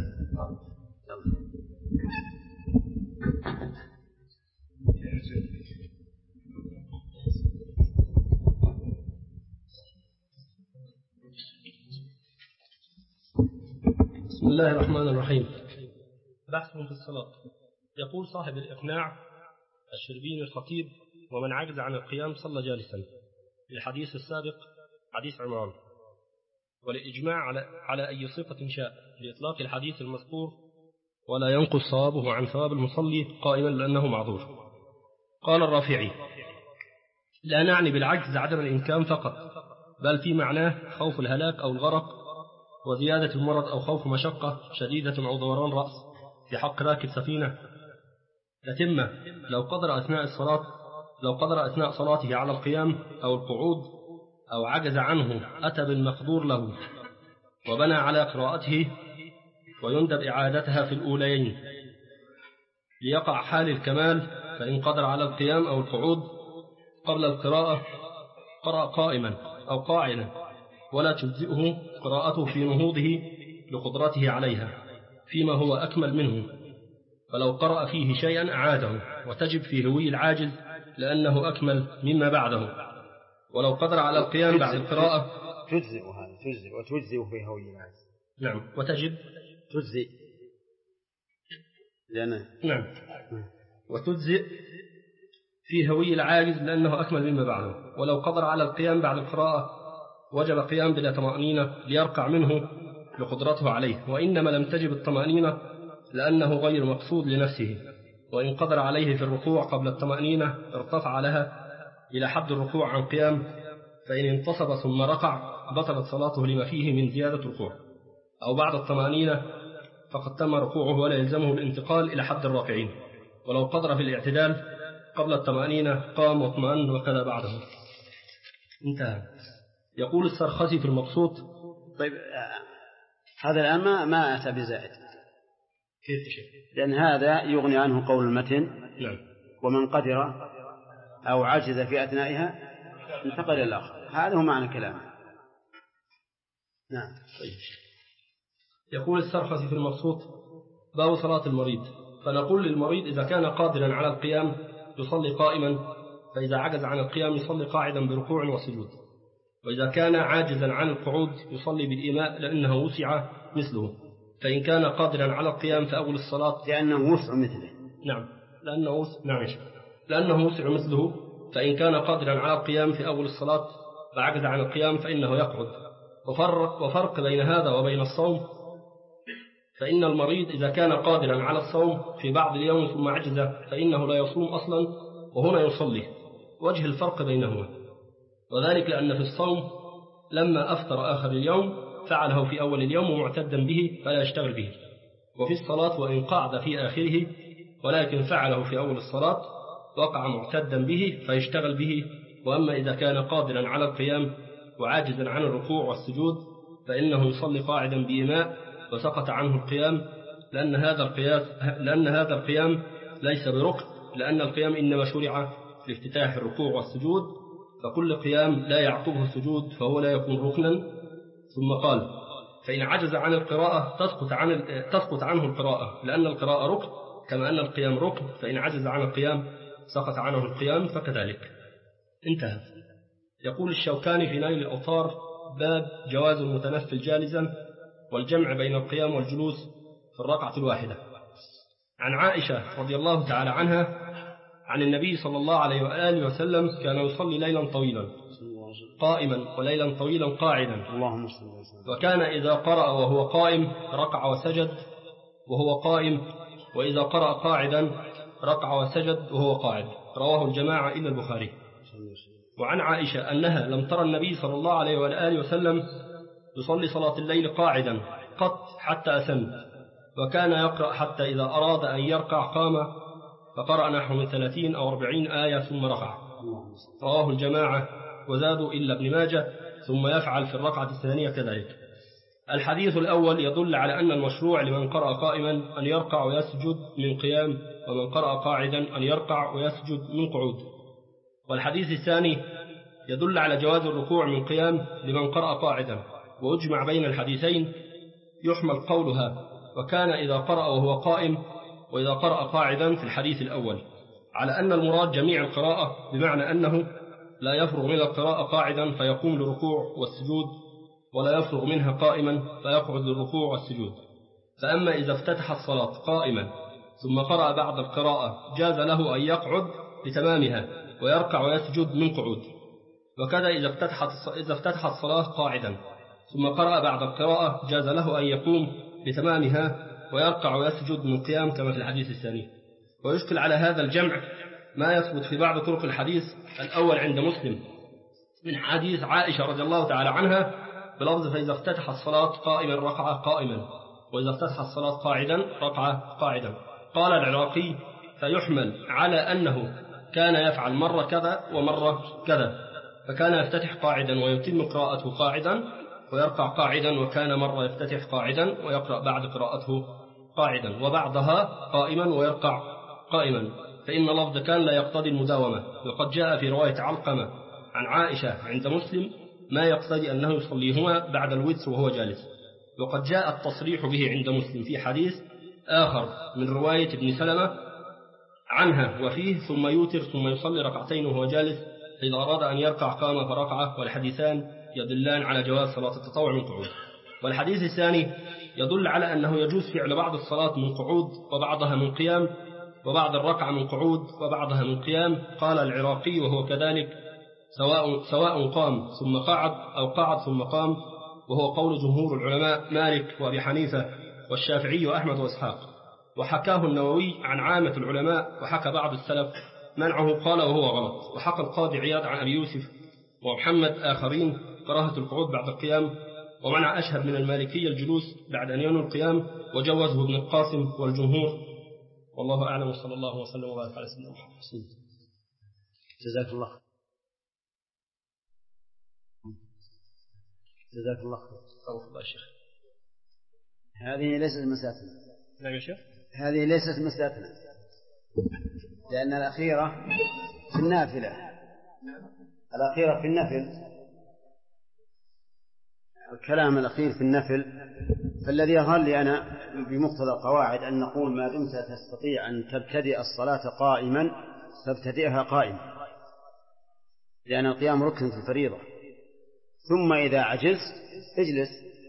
بسم الله الرحمن الرحيم. بحث في الصلاة. يقول صاحب الإقناع الشربيني الخطيب: ومن عجز عن القيام صلى جالسا، للحديث السابق حديث عمران، والإجماع على أي صفة شاء لإطلاق الحديث المذكور، ولا ينقص ثوابه عن ثواب المصلي قائما لأنه معذور. قال الرافعي: لا نعني بالعجز عدم الإمكان فقط، بل في معناه خوف الهلاك أو الغرق، وزيادة المرض، أو خوف مشقة شديدة أو دوران رأس في حق راكب سفينة تتمة، لو قدر أثناء صلاته على القيام أو القعود، أو عجز عنه أتى بالمقدور له وبنى على قراءته، ويندب إعادتها في الأوليين ليقع حال الكمال. فإن قدر على القيام أو القعود قبل القراءة قرأ قائما أو قاعدا، ولا تجزئه قراءته في نهوضه لقدرته عليها فيما هو أكمل منه، فلو قرأ فيه شيئا أعاده، وتجب في هوي العاجز لأنه أكمل مما بعده. ولو قدر على القيام بعد القراءة تجزئ وتجزئ في هوي العاجز. نعم، وتجب تجزئ نعم، وتجزئ في هوي العاجز لأنه أكمل مما بعده. ولو قدر على القيام بعد القراءة وجب قيام بلا طمأنينة ليرقع منه لقدرته عليه، وإنما لم تجب الطمأنينة لأنه غير مقصود لنفسه. وإن قدر عليه في الركوع قبل الطمأنينة ارتفع لها إلى حد الركوع عن قيام، فإن انتصب ثم رقع بطلت صلاته لما فيه من زيادة ركوع. أو بعد الطمأنينة فقد تم ركوعه ولا يلزمه الانتقال إلى حد الراكعين. ولو قدر في الاعتدال قبل الطمأنينة قام واطمأن وكذا بعده. انتهى. يقول السرخسي في المبسوط: طيب هذا الآن ما أتى بزائد. كيف تشير؟ لأن هذا يغني عنه قول المتن: نعم. ومن قدر أو عجز في أثنائها انتقل إلى الآخر. هذا هو معنى الكلام. نعم. طيب. يقول السرخسي في المبسوط: باب صلاة المريض. فنقول للمريض إذا كان قادرا على القيام يصلي قائما، فإذا عجز عن القيام يصلي قاعدا بركوع وسجود. وإذا كان عاجزا عن القعود يصلي بالإيماء لأنه وسع مثله. فإن كان قادرا على القيام فأول الصلاة لأنه وسع مثله. نعم، لأنه وسع مثله. فإن كان قادرا على القيام في أول الصلاة فعجز عن القيام فإنه يقعد. وفرق بين هذا وبين الصوم: فإن المريض إذا كان قادرا على الصوم في بعض اليوم ثم عجز فإنه لا يصوم أصلا، وهنا يصلي. وجه الفرق بينهما وذلك لأن في الصوم لما أفطر آخر اليوم فعله في أول اليوم معتدا به فلا يشتغل به، وفي الصلاة وإن قعد في آخره ولكن فعله في أول الصلاة وقع معتدا به فيشتغل به. وأما إذا كان قادرا على القيام وعاجزا عن الركوع والسجود فإنه يصلي قاعدا بإيماء وسقط عنه القيام، لأن هذا القيام ليس بركن، لأن القيام إنما شرع لافتتاح الركوع والسجود، فكل قيام لا يعقبه السجود فهو لا يكون ركنا. ثم قال: فإن عجز عن القراءة تسقط عنه القراءة، لأن القراءة ركن كما أن القيام ركن، فإن عجز عن القيام سقط عنه القيام فكذلك. انتهى. يقول الشوكاني في نيل الأوطار: باب جواز المتنفل جالسا والجمع بين القيام والجلوس في الركعة الواحدة. عن عائشة رضي الله تعالى عنها عن النبي صلى الله عليه وآله وسلم كان يصلي ليلا طويلا قائما وليلا طويلا قاعدا، وكان إذا قرأ وهو قائم ركع وسجد وهو قائم، وإذا قرأ قاعدا ركع وسجد وهو قاعد. رواه الجماعة إلا البخاري. وعن عائشة أنها لم ترى النبي صلى الله عليه وآله وسلم يصلي صلاة الليل قاعدا قط حتى أسن، وكان يقرأ حتى إذا أراد أن يركع قام فقرأ نحو من 30 أو 40 آية ثم ركع. رواه الجماعة وزادوا إلا ابن ماجه، ثم يفعل في الركعة الثانية كذلك. الحديث الأول يدل على أن المشروع لمن قرأ قائما أن يركع ويسجد من قيام، ومن قرأ قاعدا أن يركع ويسجد من قعود. والحديث الثاني يدل على جواز الركوع من قيام لمن قرأ قاعدا، وأجمع بين الحديثين يحمل قولها وكان إذا قرأ وهو قائم وإذا قرأ قاعدا في الحديث الأول على أن المراد جميع القراءة، بمعنى أنه لا يفرغ من القراءة قاعدا فيقوم للركوع والسجود، ولا يفرغ منها قائما فيقعد للركوع والسجود. فأما إذا افتتح الصلاة قائما ثم قرأ بعد القراءة جاز له أن يقعد لتمامها ويركع ويسجد من قعود. وكذا إذا افتتح الصلاة قاعدا ثم قرأ بعد القراءة جاز له أن يقوم لتمامها ويركع ويسجد من قيام كما في الحديث الثاني. ويشكل على هذا الجمع ما يثبت في بعض طرق الحديث الأول عند مسلم من حديث عائشة رضي الله تعالى عنها بلفظ: فإذا افتتح الصلاة قائما ركع قائما، وإذا افتتح الصلاة قاعدا ركع قاعدا. قال العراقي: فيحمل على أنه كان يفعل مرة كذا ومرة كذا، فكان يفتتح قاعدا ويتم قراءته قاعدا ويركع قاعدا، وكان مرة يفتتح قاعدا ويقرأ بعد قراءته قاعدا، وبعضها قائما ويركع قائما، فإن لفظ كان لا يقتضي المداومة. وقد جاء في رواية علقمة عن عائشة عند مسلم ما يقتضي أنه يصليهما بعد الوتر وهو جالس. وقد جاء التصريح به عند مسلم في حديث آخر من رواية ابن سلمة عنها وفيه: ثم يوتر ثم يصلي ركعتين وهو جالس، فإذا أراد أن يركع قام فركع. والحديثان يدلان على جواز صلاة التطوع من قعود. والحديث الثاني يدل على أنه يجوز فعل بعض الصلاة من قعود وبعضها من قيام، وبعض الركعة من قعود وبعضها من قيام. قال العراقي: وهو كذلك سواء قام ثم قعد أو قعد ثم قام، وهو قول جمهور العلماء مالك وأبي حنيفة والشافعي وأحمد وإسحاق. وحكاه النووي عن عامة العلماء، وحكى بعض السلف منعه قال وهو غلط. وحكى القاضي عياض عن أبي يوسف ومحمد آخرين كراهة القعود بعد القيام، ومنع أشهر من المالكية الجلوس بعد أن ينوي القيام، وجوزه ابن القاسم والجمهور. والله أعلم، وصلى الله وسلم وبارك على سيدنا محمد. جزاك الله خير. جزاك الله خير. الله شيخ. هذه ليست مسألتنا. نعم يا شيخ. هذه ليست مسألتنا، لأن الأخيرة في النافلة. الأخيرة في النفل، الكلام الأخير في النفل. فالذي يظهر لي أنا بمقتضى القواعد أن نقول ما دمت تستطيع أن تبتدئ الصلاة قائما فابتدئها قائما، لأن القيام ركن في الفريضة. ثم إذا عجزت اجلس،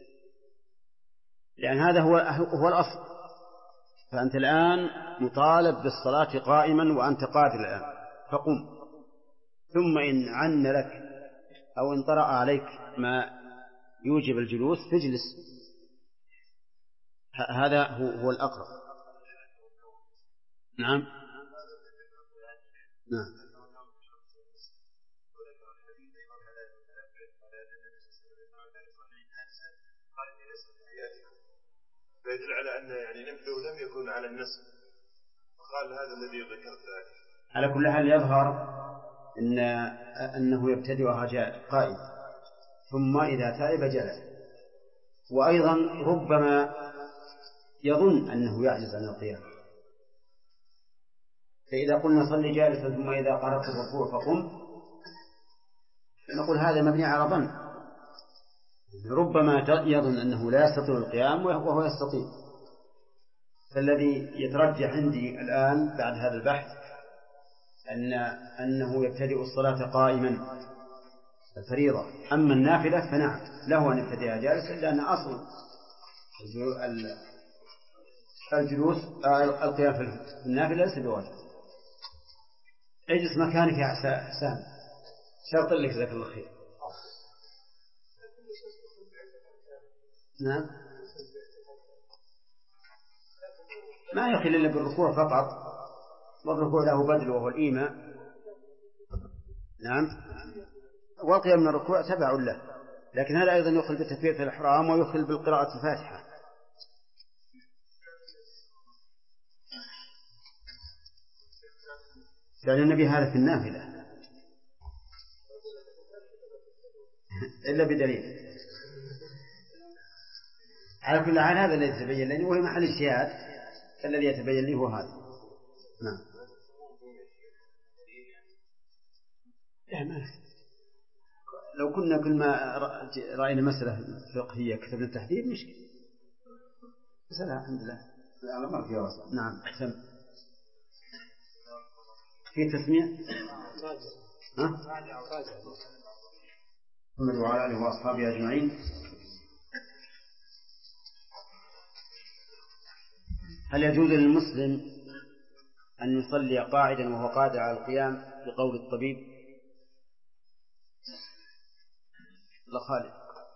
لأن هذا هو الأصل. فأنت الآن مطالب بالصلاة قائما وأنت قادر الآن، فقم. ثم إن عن لك أو ان طرأ عليك ما يوجب الجلوس فاجلس. هذا هو الأقرب. نعم نعم. فيدل على أن يعني نفله لم يكن على النسب، وقال هذا الذي ذكرت ذلك. على كل حال يظهر أنه يبتدئها قائم، ثم إذا تعب جلس. وأيضا ربما يظن أنه يعجز عن القيام، فإذا قلنا صلي جالسا ثم إذا قرأت الركوع فقم، نقول هذا مبني على ظن، ربما يظن أنه لا يستطيع القيام وهو يستطيع. فالذي يترجح عندي الآن بعد هذا البحث أنه يبتدئ الصلاة قائما الفريضة. أما النافلة فنعم له أن يبتدئها جالسا، لأن أصل الجلوس القيام في النافلة ليس بواجب. اجلس مكانك يا حسان، شرط لك جزاك الله خير. نعم ما يخل إلا بالركوع فقط، والركوع له بدل وهو الإيماء. نعم والقيام من الركوع تبع له، لكن هذا أيضا يخل بتكبيرة الإحرام ويخل بالقراءة الفاتحة. لأن النبي هذا في النافلة إلا بدليل. على كل حال هذا الذي يتبين لي وهي محل اجتهاد، الذي يتبين لي هو هذا. نعم لو كنا كل ما رأينا مسألة فقهية كتبنا التحديد مشكلة، مسألة الحمد لله ما فيها واسع. نعم أحسن. في تسمية محمد وعلى آله وأصحابه أجمعين. هل يجوز للمسلم أن يصلي قاعدا وهو قادر على القيام بقول الطبيب؟ لا خالد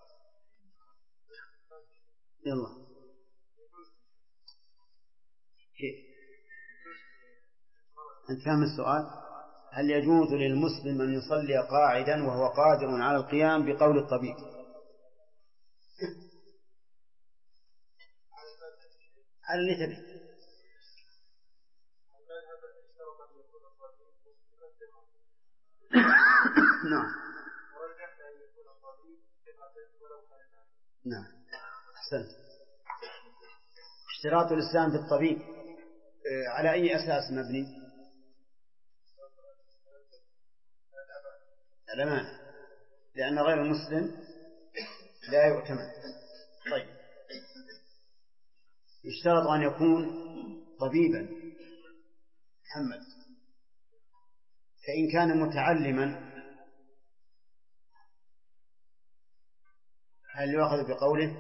يلا كيف أنت فهم السؤال؟ هل يجوز للمسلم أن يصلي قاعدا وهو قادر على القيام بقول الطبيب؟ على اللي تبي. نعم نعم أحسنت. اشتراط الإسلام في الطبيب على أي أساس مبني؟ الأمانة، لأن غير المسلم لا يؤتمن. طيب يشترط أن يكون طبيبا محمد، فإن كان متعلما هل يؤخذ بقوله؟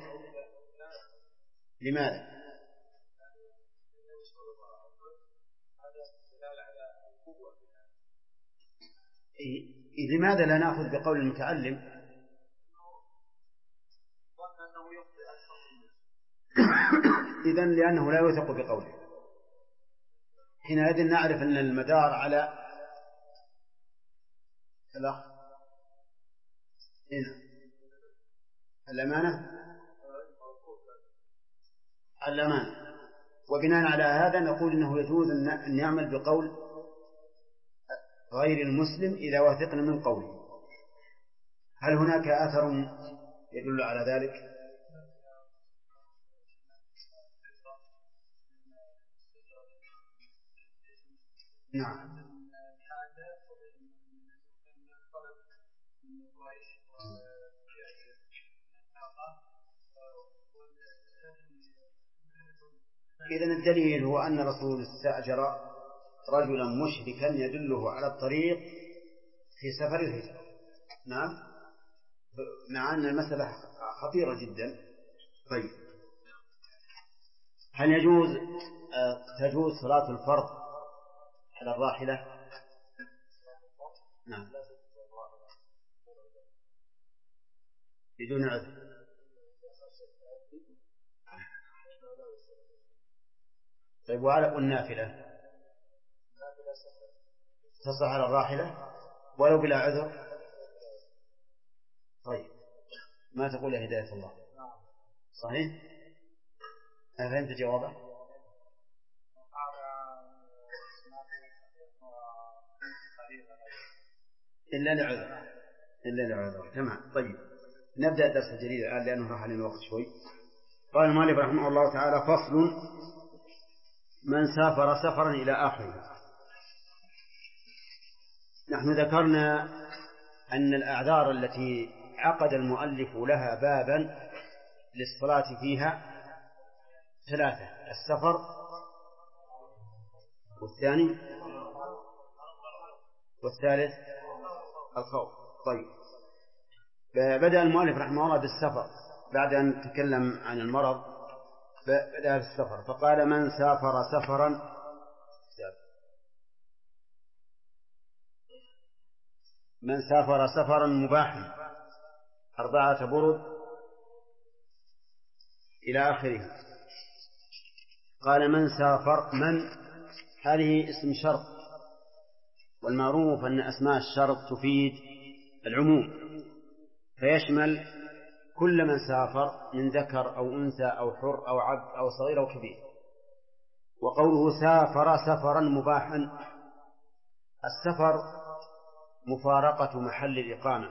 لماذا؟ لماذا لا نأخذ بقول المتعلم؟ إذن لأنه لا يوثق بقوله. حينئذ نعرف أن المدار على الأخ هنا الأمانة، وبناء على هذا نقول إنه يجوز أن يعمل بقول غير المسلم إذا وثقنا من قوله. هل هناك أثر يدل على ذلك؟ نعم إذن الدليل هو أن رسول استأجر رجلا مشركا يدله على الطريق في سفر الهجرة. نعم مع أن المسألة خطيرة جدا. طيب هل تجوز صلاة الفرض على الراحلة؟ نعم بدون عذر. طيب والنافلة تصح على الراحلة ولو بلا عذر؟ طيب ما تقول يا هداية الله؟ صحيح؟ أفهمت جوابه؟ إلا لعذر. تمام. طيب نبدأ الدرس الجديد الآن لأنه راح علينا الوقت شوي. قال المؤلف رحمه الله تعالى: فصل: من سافر سفرا إلى آخره. نحن ذكرنا أن الأعذار التي عقد المؤلف لها بابا للصلاة فيها 3: السفر، والثاني والثالث الخوف. طيب، بدأ المؤلف رحمه الله بالسفر بعد أن تكلم عن المرض. بدأ بالسفر فقال: من سافر سفرا مباحا 4 برد إلى آخره. قال: من سافر، من هذه اسم شرط، والمعروف أن أسماء الشرط تفيد العموم، فيشمل كل من سافر من ذكر أو أنثى أو حر أو عبد أو صغير أو كبير. وقوله سافر سفرا مباحا، السفر مفارقة محل الإقامة،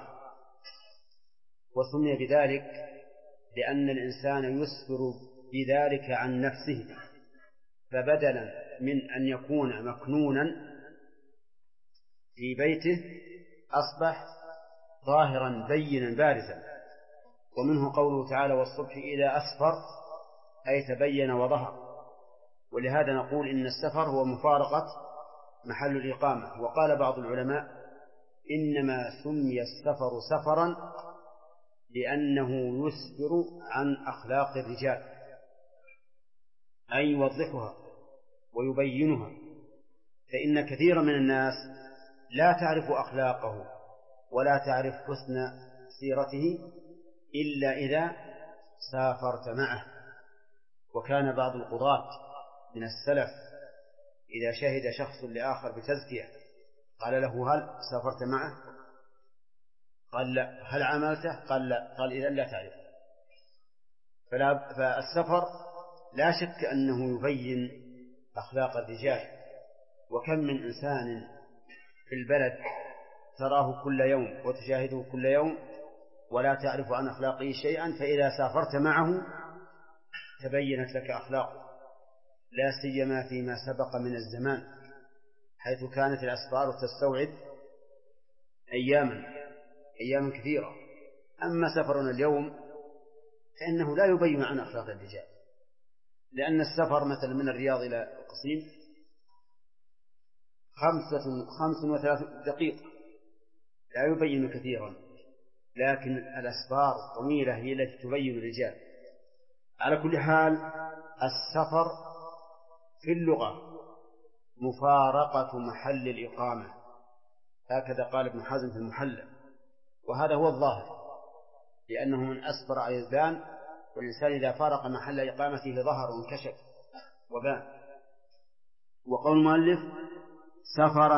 وسمي بذلك لأن الإنسان يسفر بذلك عن نفسه، فبدلا من أن يكون مكنونا في بيته أصبح ظاهرا بينا بارزا. ومنه قوله تعالى: والصبح إذا أسفر، أي تبين وظهر. ولهذا نقول إن السفر هو مفارقة محل الإقامة. وقال بعض العلماء: إنما سمي السفر سفرا لأنه يسفر عن أخلاق الرجال، أي يوضحها ويبينها، فإن كثيرا من الناس لا تعرف أخلاقه ولا تعرف حسن سيرته إلا إذا سافرت معه. وكان بعض القضاة من السلف إذا شهد شخص لآخر بتزكية قال له: هل سافرت معه؟ قال: لا. هل عملته؟ قال: لا. قال: إذن لا تعرف. فالسفر لا شك أنه يبين أخلاق الرجال. وكم من إنسان في البلد تراه كل يوم وتشاهده كل يوم ولا تعرف عن أخلاقه شيئا، فإذا سافرت معه تبينت لك أخلاقه، لا سيما فيما سبق من الزمان، حيث كانت الأسفار تستوعب أياما كثيرة. أما سفرنا اليوم فإنه لا يبين عن أخلاق الرجال، لأن السفر مثلا من الرياض إلى القصيم 35 دقيقة، لا يبين كثيرا، لكن الأسفار الطويلة هي التي تبين الرجال. على كل حال، السفر في اللغة مفارقة محل الإقامة، هكذا قال ابن حزم في المحلى، وهذا هو الظاهر، لأنه من أسفر يزدان، والإنسان إذا فارق محل إقامته ظهر وانكشف وبان. وقول المؤلف سفرا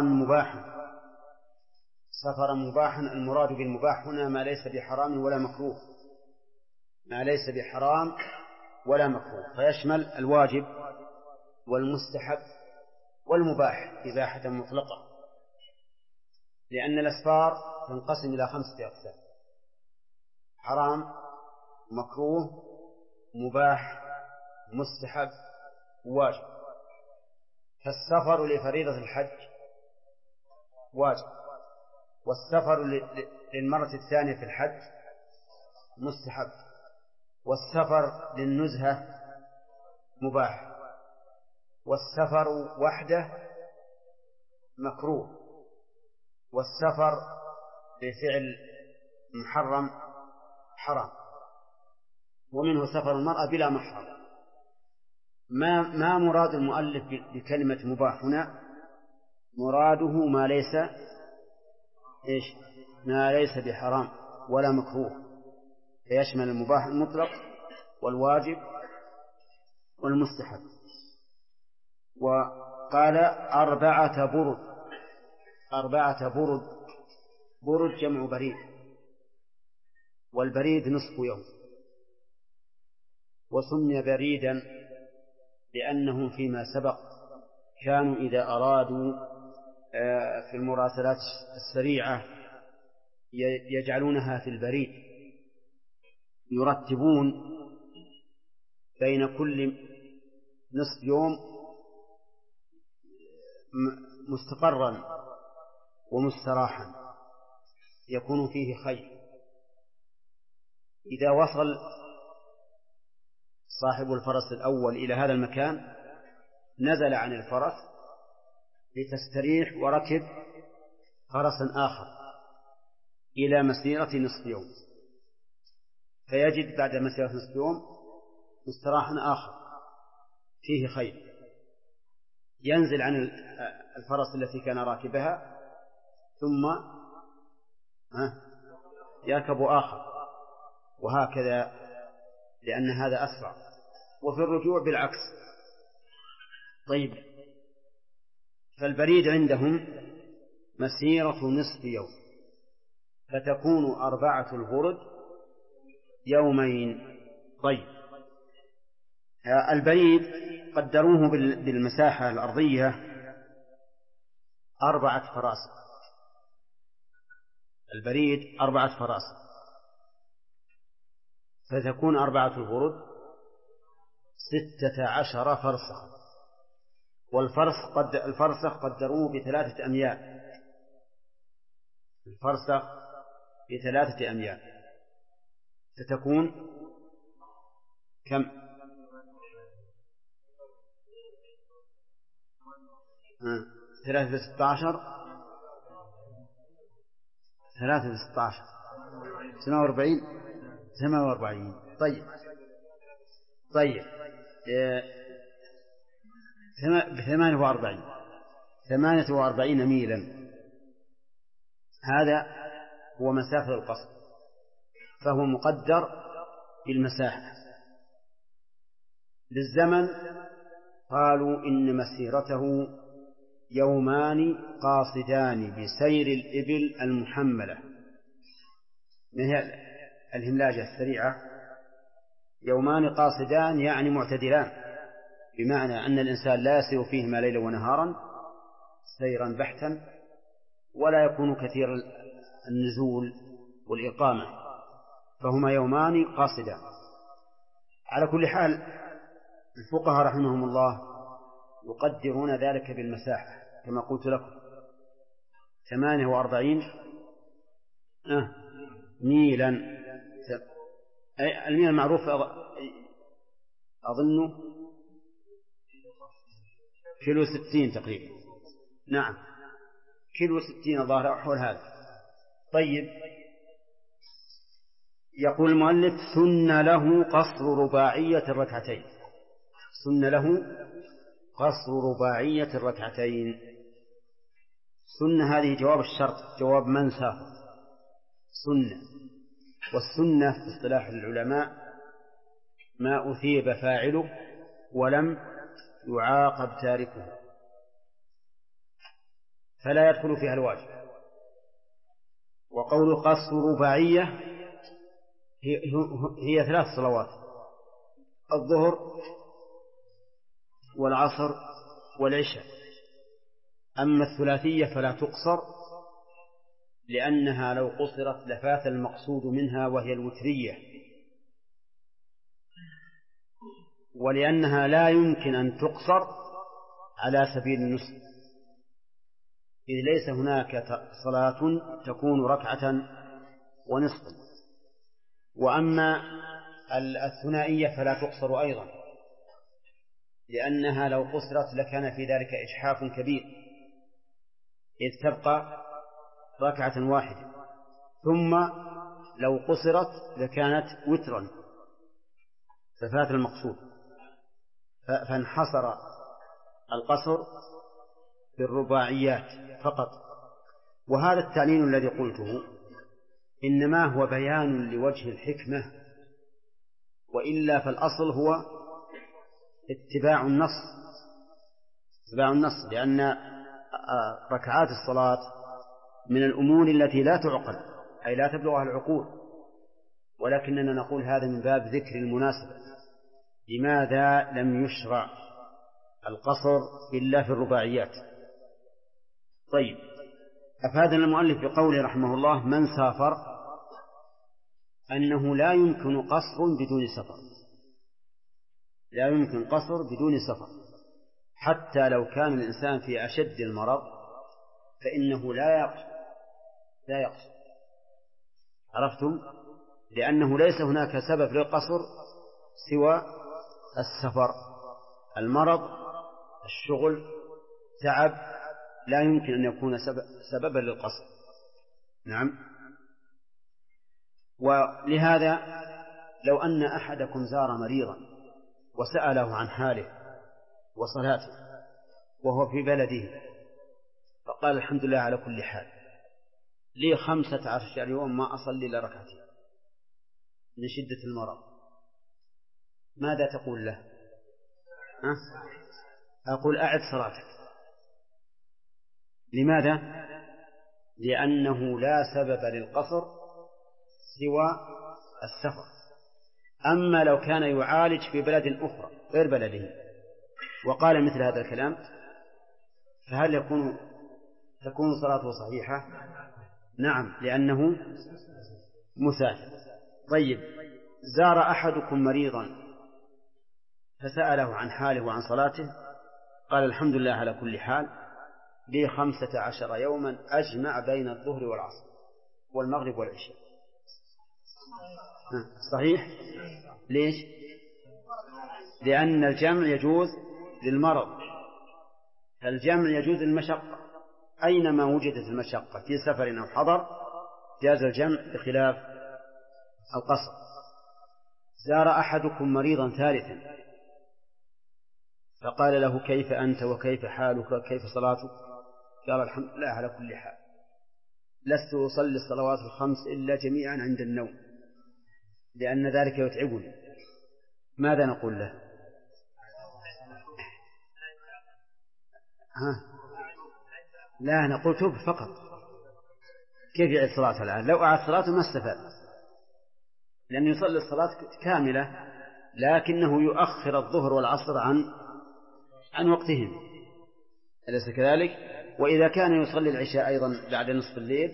مباحا، المراد بالمباح هنا ما ليس بحرام ولا مكروه، ما ليس بحرام ولا مكروه، فيشمل الواجب والمستحب والمباح إباحة مطلقة، لأن الأسفار تنقسم إلى 5 أقسام: حرام، مكروه، مباح، مستحب، واجب. فالسفر لفريضة الحج واجب، والسفر للمرة الثانية في الحج مستحب، والسفر للنزهة مباح، والسفر وحده مكروه، والسفر لفعل محرم حرام. ومنه سفر المرأة بلا محرم. ما مراد المؤلف بكلمة مباح هنا؟ مراده ما ليس بحرام ولا مكروه، فيشمل المباح المطلق والواجب والمستحب. وقال 4 برد جمع بريد، والبريد نصف يوم. وسمي بريدا لأنهم فيما سبق كانوا إذا أرادوا في المراسلات السريعة يجعلونها في البريد، يرتبون بين كل نصف يوم مستقرا ومستراحا، يكون فيه خير. إذا وصل صاحب الفرس الأول إلى هذا المكان نزل عن الفرس لتستريح وركب فرسا آخر إلى مسيرة نصف يوم، فيجد بعد مسيرة نصف يوم مستراحا آخر فيه خير، ينزل عن الفرس التي كان راكبها ثم يركب آخر، وهكذا، لأن هذا أسرع. وفي الرجوع بالعكس. طيب، فالبريد عندهم مسيرة نصف يوم، فتكون 4 البرد يومين. طيب، البريد قدروه بالمساحة الأرضية 4 فراسخ. البريد 4 فراسخ، فتكون 4 البرد 16 فرسخ. الفرسخ قدروه ب3 أميال. الفرسخ ب3 أميال، فتكون كم؟ 3 في 16 48. طيب 48 ميلا. هذا هو مسافة القصر، فهو مقدر بالمساحة. للزمن قالوا إن مسيرته يومان قاصدان بسير الإبل المحملة، من هي الهملاجة السريعة. يومان قاصدان يعني معتدلان، بمعنى أن الإنسان لا يسير فيهما ليلا ونهارا سيرا بحتا، ولا يكون كثير النزول والإقامة، فهما يومان قاصدان. على كل حال، الفقهاء رحمهم الله يقدرون ذلك بالمساحة كما قلت لكم، 48 ميلا. الميل المعروف أظنه كيلو 60 تقريبا. نعم، كيلو 60 ظاهر حول هذا. طيب، يقول المؤلف: سن له قصر رباعية الركعتين. سن له قصر رباعية الركعتين. سن هذه جواب الشرط، جواب من سافر. سنة، والسنة في اصطلاح العلماء ما أثيب فاعله ولم يعاقب تاركه، فلا يدخل فيها الواجب. وقول قصر رباعية هي 3 صلوات: الظهر والعصر والعشاء. أما الثلاثية فلا تقصر، لأنها لو قصرت لفات المقصود منها وهي الوترية، ولأنها لا يمكن أن تقصر على سبيل النسك، إذ ليس هناك صلاة تكون ركعة ونصفا. وأما الثنائية فلا تقصر أيضا، لأنها لو قصرت لكان في ذلك إجحاف كبير، إذ تبقى ركعة واحدة، ثم لو قصرت لكانت وترا ففات المقصود، فانحصر القصر بالرباعيات فقط. وهذا التعليل الذي قلته إنما هو بيان لوجه الحكمة، وإلا فالأصل هو اتباع النص، لأن ركعات الصلاة من الأمور التي لا تعقل، أي لا تبلغها العقول، ولكننا نقول هذا من باب ذكر المناسبة. لماذا لم يشرع القصر إلا في الرباعيات؟ طيب، أفادنا المؤلف بقوله رحمه الله: من سافر، أنه لا يمكن قصر بدون سفر. لا يمكن قصر بدون سفر، حتى لو كان الإنسان في أشد المرض فإنه لا يقصر، عرفتم؟ لأنه ليس هناك سبب للقصر سوى السفر، المرض، الشغل، تعب، لا يمكن أن يكون سببا للقصر. نعم. ولهذا لو أن أحدكم زار مريضا وسأله عن حاله وصلاته وهو في بلده فقال الحمد لله على كل حال، لي 15 يوم ما أصلي إلا ركعتين من شدة المرض، ماذا تقول له؟ أقول أعد صلاتك. لماذا؟ لأنه لا سبب للقصر سوى السفر. أما لو كان يعالج في بلد أخرى غير بلده وقال مثل هذا الكلام فهل تكون صلاته صحيحة؟ نعم، لأنه مسافر. طيب، زار أحدكم مريضا فسأله عن حاله وعن صلاته قال الحمد لله على كل حال، لي 15 يوما أجمع بين الظهر والعصر والمغرب والعشاء. صحيح؟ ليش؟ لأن الجمع يجوز للمرض، الجمع يجوز للمشقة، أينما وجدت المشقة في سفر أو حضر جاز الجمع بخلاف القصر. زار أحدكم مريضا ثالثا فقال له كيف أنت وكيف حالك كيف صلاتك؟ قال الحمد لله على كل حال، لست أصلي الصلوات الخمس إلا جميعا عند النوم لأن ذلك يتعبني. ماذا نقول له؟ لا، نقول توب فقط. كيف يعيد صلاته الآن؟ لو أعاد صلاته ما استفاد، لأنه يصلي الصلاة كاملة لكنه يؤخر الظهر والعصر عن وقتهم، أليس كذلك؟ وإذا كان يصلي العشاء أيضا بعد نصف الليل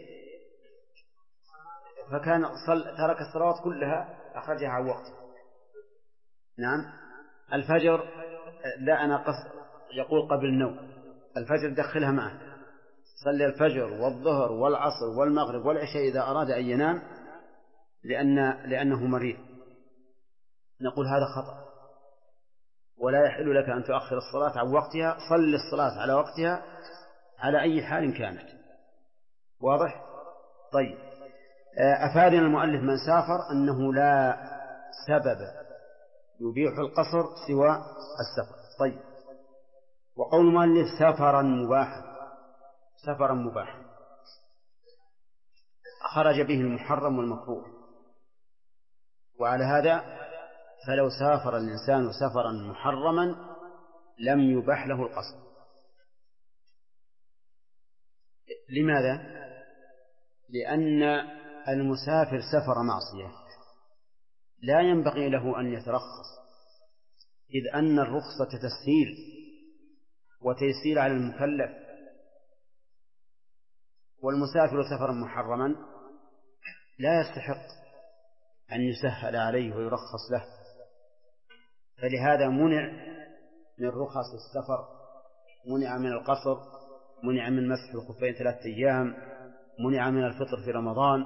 فكان ترك الصلوات كلها أخرجها عن وقته. نعم. الفجر لا، أنا يقول قبل النوم، الفجر دخلها معه، صلي الفجر والظهر والعصر والمغرب والعشاء إذا أراد أن ينام لأنه مريض. نقول هذا خطأ، ولا يحل لك أن تؤخر الصلاة عن وقتها، صل الصلاة على وقتها على أي حال كانت. واضح؟ طيب، أفادنا المؤلف من سافر أنه لا سبب يبيح القصر سوى السفر. طيب، وقول المؤلف سفرا مباحا، سفرا مباحا خرج به المحرم والمكروه، وعلى هذا فلو سافر الإنسان سفرا محرما لم يبح له القصر. لماذا؟ لأن المسافر سفر معصية لا ينبغي له أن يترخص، إذ أن الرخصة تسهيل وتيسير على المكلف، والمسافر سفرا محرما لا يستحق أن يسهل عليه ويرخص له، فلهذا منع من رخص السفر، منع من القصر، منع من مسح الخفين 3 أيام، منع من الفطر في رمضان.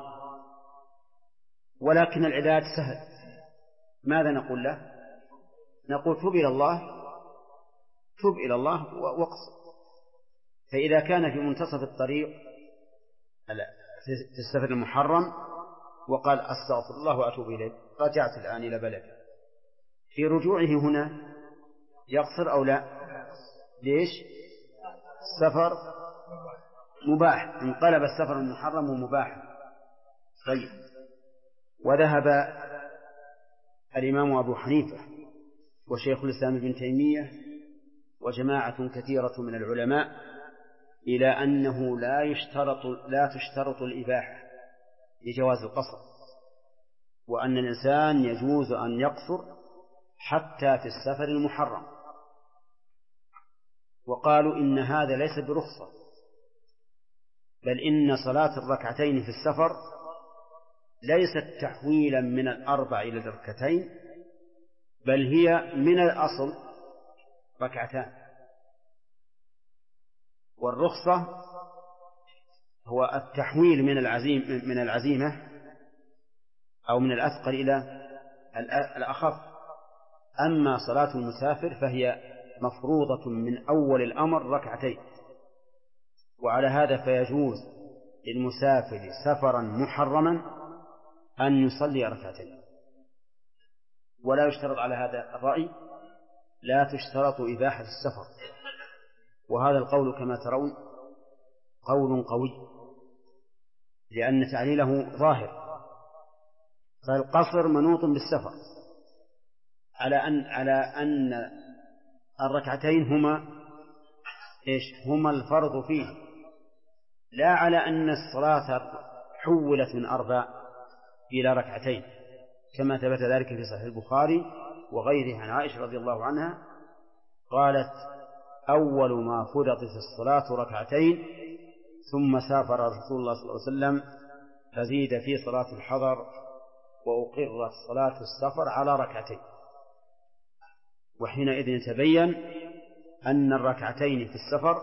ولكن العلاج سهل، ماذا نقول له؟ نقول تب إلى الله، تب إلى الله واقصر. فإذا كان في منتصف الطريق في السفر المحرم وقال أستغفر الله وأتوب إليه، رجعت الآن إلى بلدي، في رجوعه هنا يقصر أو لا؟ ليش؟ السفر مباح، انقلب السفر المحرم مباح. طيب، وذهب الإمام أبو حنيفة وشيخ الإسلام ابن تيمية وجماعة كثيرة من العلماء إلى أنه لا تشترط الإباحة لجواز القصر، وأن الإنسان يجوز أن يقصر حتى في السفر المحرم. وقالوا إن هذا ليس برخصة، بل إن صلاة الركعتين في السفر ليست تحويلا من 4 إلى 2، بل هي من الأصل 2. والرخصة هو التحويل من العزيمة أو من الأثقل إلى الأخف. أما صلاة المسافر فهي مفروضة من أول الأمر ركعتين، وعلى هذا فيجوز للمسافر سفرا محرما أن يصلي ركعتين. ولا يشترط على هذا الرأي، لا تشترط إباحة السفر، وهذا القول كما ترون قول قوي، لأن تعليله ظاهر، فالقصر منوط بالسفر على أن الركعتين هما الفرض فيه، لا على أن الصلاة حولت من 4 إلى ركعتين، كما ثبت ذلك في صحيح البخاري وغيره عن عائشة رضي الله عنها قالت: أول ما فرضت الصلاة ركعتين، ثم سافر رسول الله صلى الله عليه وسلم فزيد في صلاة الحضر، وأقرت صلاة السفر على ركعتين. وحينئذ يتبين أن الركعتين في السفر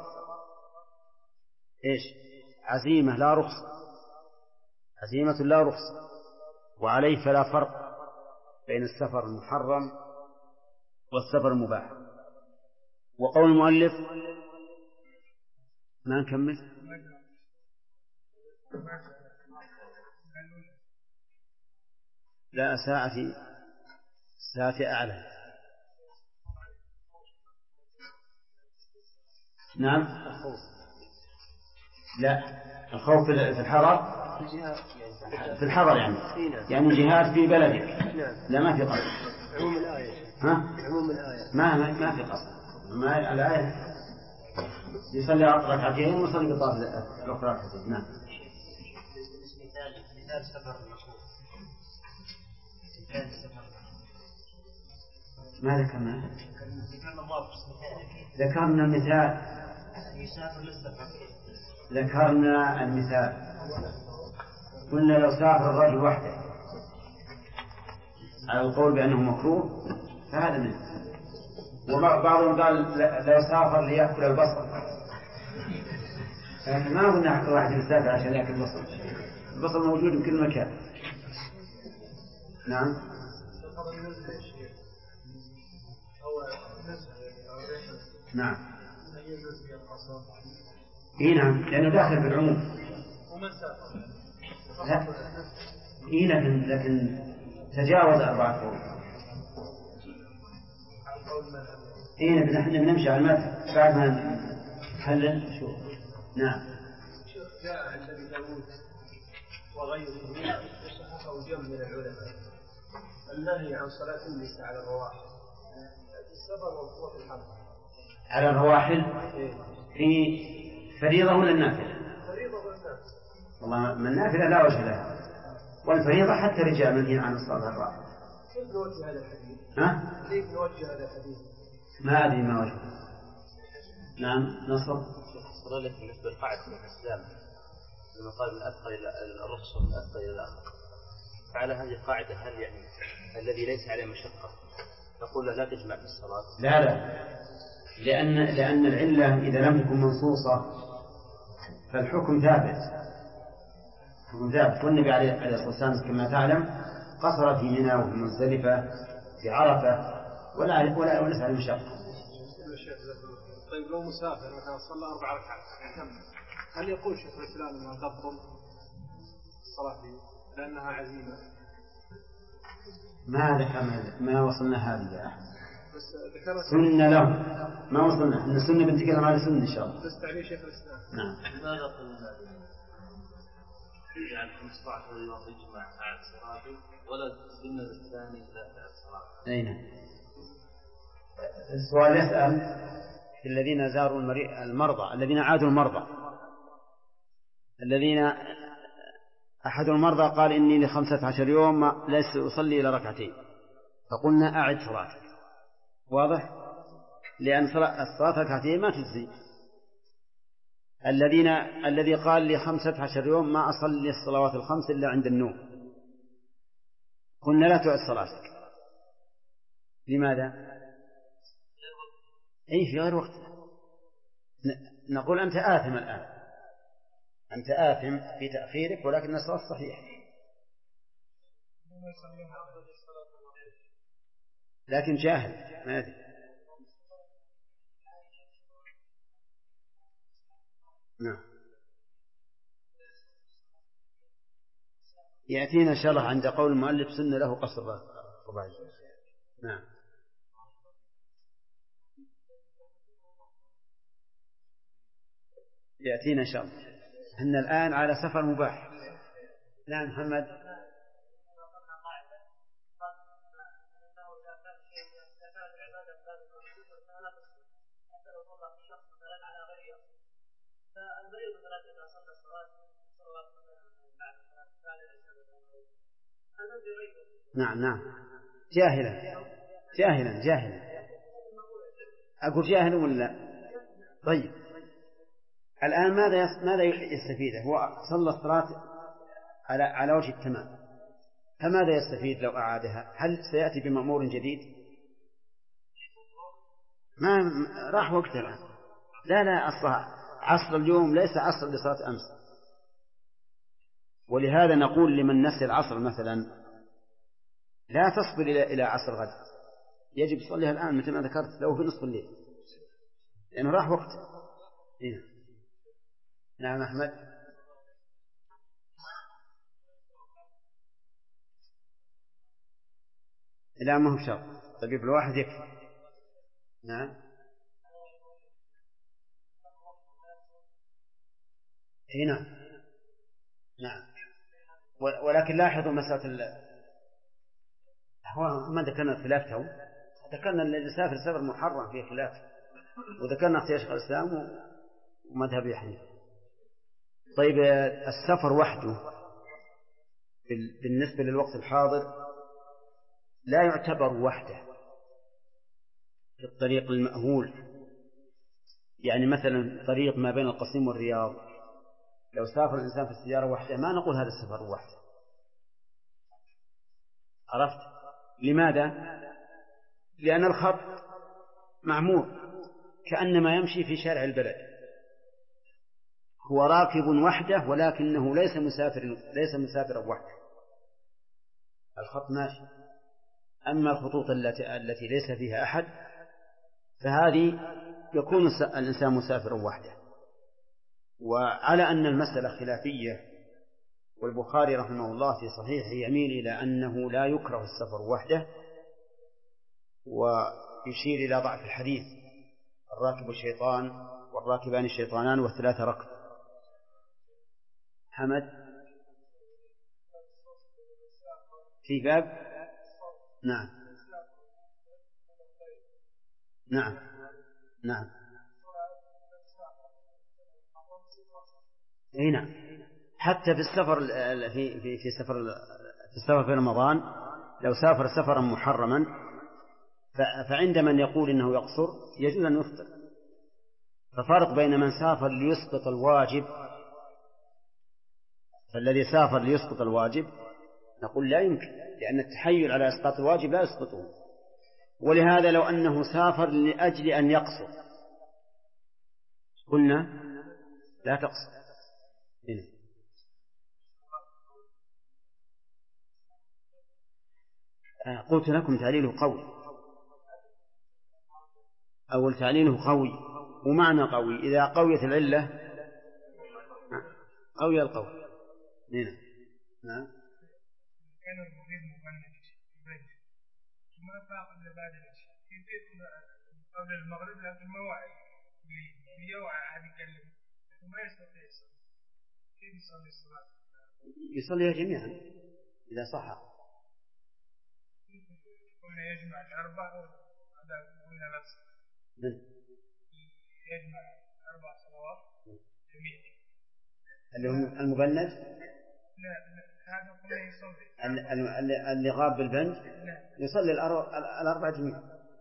عزيمة لا رخصة، عزيمة لا رخصة، وعليه فلا فرق بين السفر المحرم والسفر المباح. وقول المؤلف ما نكمل لا ساعة أعلى. نعم، لا، الخوف في الحضر، في الحضر يعني جهاد في بلدك، لا ما في قصد. عموم الآية، عموم الآية ما في قصد. ما الآية يصلي ركعتين ويصلي بالطواف الأخرى ركعتين. نعم. مثال سفر المشهور، ما ذكرنا المثال، ذكرنا المثال، قلنا لو سافر الرجل وحده على القول بأنه مكروه فهذا منه، وبعضهم قال لو سافر ليأكل البصل، لكن ما قلنا واحد يسافر عشان يأكل البصل، البصل موجود في كل مكان. نعم. نعم. نعم، لأنه داخل بالعموم. لكن تجاوز 4 قرون. نحن نمشي على المذهب بعد ما نحلل شو. نعم. جاء عند أبي داود وغيره وصححه جمع من العلماء النهي عن صلاة النساء على الرواحل في السفر وقوة الحرب. على الرواحل في فريضة ولا النافلة؟ فريضة ولا النافلة؟ والله من النافلة لا وجه لها، والفريضة حتى رجال منهي عن الصلاة على الرواحل. كيف نوجه هذا الحديث؟ كيف نوجه هذا الحديث؟ ما أدري ما وجه. نعم. نصر. صلالة بالنسبة للقاعدة في الإسلام لما قال من أثقل إلى الرخصة من أثقل إلى الآخر، فعلى هذه القاعدة هل يعني الذي ليس عليه مشقة نقول له لا تجمع في الصلاة؟ لا، لأن العلة إذا لم تكن منصوصة فالحكم ثابت. والنبي عليه الصلاة والسلام كما تعلم قصر في منى وفي مزدلفة في عرفة ولا عليه مشقة. طيب لو مسافر مثلا صلى 4 ركعات هل يقول شيخ الإسلام أنها تبطل الصلاة فيه لأنها عزيمة؟ ما وصلنا هذه سنة له، ما وصلنا إن السنة بنتكلم على سنة إن شاء الله. بس تعليل شيخ الإسلام. نعم. ماذا قلنا يعني 15 يوم يجمع ساعة صلاة ولا السنة الثاني لا ساعة صلاة؟ أين السؤال يسأل الذين زاروا المرضى، الذين عادوا المرضى، الذين أحد المرضى قال إني ل15 يوم ليس أصلي إلى ركعتين، فقلنا أعد صلاتك. واضح؟ لأن الصلاة ركعتين ما تجزي. الذي قال لي 15 يوم ما أصلي الصلوات ال5 إلا عند النوم، قلنا لا تعد صلاتك. لماذا؟ في غير وقت. نقول أنت آثم الآن، أنت آثم في تأخيرك، ولكن الصلاة صحيح. لكن جاهل ما يدري. نعم. يأتينا إن شاء الله عند قول المؤلف سن له قصر رباعي. نعم. يأتينا إن شاء الله. إحنا الآن على سفر مباح. نعم محمد. نعم نعم جاهلا أقول جاهل ولا. طيب الآن ماذا يستفيده؟ هو صلى الصلاة على وجه التمام، فماذا يستفيد لو أعادها؟ هل سيأتي بمأمور جديد؟ ما راح وقتها الآن. لا أصلا عصر اليوم ليس عصر لصلاة أمس، ولهذا نقول لمن نسي العصر مثلا لا تصبر إلى عصر غد، يجب تصليها الآن مثل ما ذكرت لو في نصف الليل لأنه راح وقته. نعم أحمد. لا ما هو شرط، طبيب الواحد يكفي. نعم. نعم. ولكن لاحظوا مسألة ما ذكرنا خلاف تو، ذكرنا الذي سافر سفر محرم فيه خلاف، وذكرنا اختيار شيخ الإسلام ومذهب يحيى. طيب السفر وحده بالنسبة للوقت الحاضر لا يعتبر وحده في الطريق المأهول، يعني مثلا طريق ما بين القصيم والرياض لو سافر الإنسان في السيارة وحده ما نقول هذا السفر وحده. عرفت لماذا؟ لأن الخط معمور كأنما يمشي في شارع البلد، هو راكب وحده ولكنه ليس مسافرا وحده، الخط ماشي. أما الخطوط التي ليس فيها أحد فهذه يكون الإنسان مسافرا وحده. وعلى أن المسألة خلافية، والبخاري رحمه الله في صحيحه يميل إلى أنه لا يكره السفر وحده، ويشير إلى ضعف الحديث الراكب الشيطان والراكبان الشيطانان والثلاثة ركب. حمد في باب. نعم نعم. حتى في السفر في السفر في رمضان لو سافر سفرا محرما فعند من يقول إنه يقصر يجوز أن يفطر. ففرق بين من سافر ليسقط الواجب، فالذي سافر ليسقط الواجب نقول لا يمكن، لأن التحيل على إسقاط الواجب لا يسقطه. ولهذا لو أنه سافر لأجل أن يقصر قلنا لا تقصر. قلت لكم تعليله قوي، أول تعليله قوي، ومعنى قوي إذا قويت العلة قوي القول. نعم. كان المريض مفند ما قبل بعد العشاء قبل المغرب، لكن ما وعي ليوعى أحد يكلم ما يستطيع يصلي، كيف يصلي الصلاة؟ يصليها جميعا إذا صح. قلنا يجمع الأربع وهذا قلنا لا تصح. يجمع 4 صلوات جميعا. اللي هم المبند؟ لا هذا قلنا يصلي. اللي غاب بالبنج يصلي الأربع جميعا.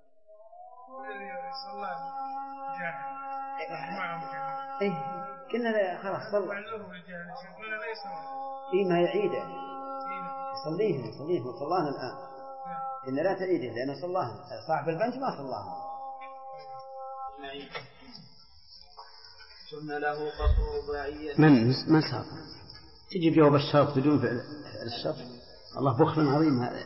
صلى جاهل كنا خلاص صلى. ما يعيده يصليهم صلاهن الآن. إن لا تعيده لأنه صلاهن، صاحب البنج ما صلاهن. ثم له قصر رباعية. من سافر تجي جواب الشرط بدون فعل الشرط. الله بخل عظيم هذا.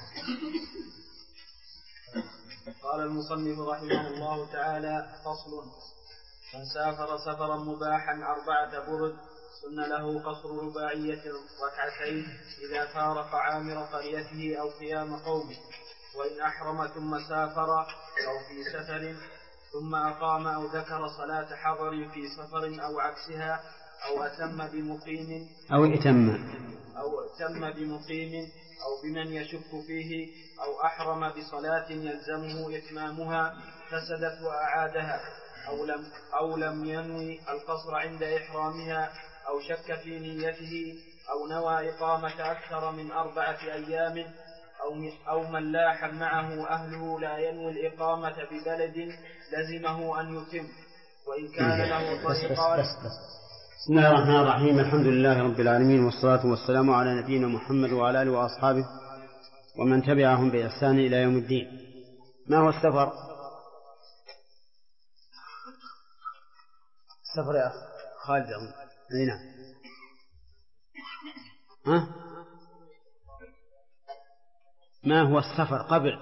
قال المصنف رحمه الله تعالى: فصل: من سافر سفرا مباحا 4 برد سن له قصر رباعية ركعتين إذا فارق عامر قريته أو قيام قومه، وإن أحرم ثم سافر أو في سفر ثم أقام أو ذكر صلاة حضر في سفر أو عكسها أو أتم بمقيم أو بمن يشك فيه أو أحرم بصلاة يلزمه إتمامها فسدت وأعادها أو لم ينوي القصر عند إحرامها أو شك في نيته أو نوى إقامة أكثر من 4 أيام أو من لاح معه أهله لا ينوي الإقامة ببلد لزمه أن يتم وإن كان له طريقان. بسم الله الرحمن الرحيم. الحمد لله رب العالمين، والصلاة والسلام على نبينا محمد وعلى آله وأصحابه ومن تبعهم بإحسان إلى يوم الدين. ما هو السفر؟ السفر يا خالد نعم. ما هو السفر قبل؟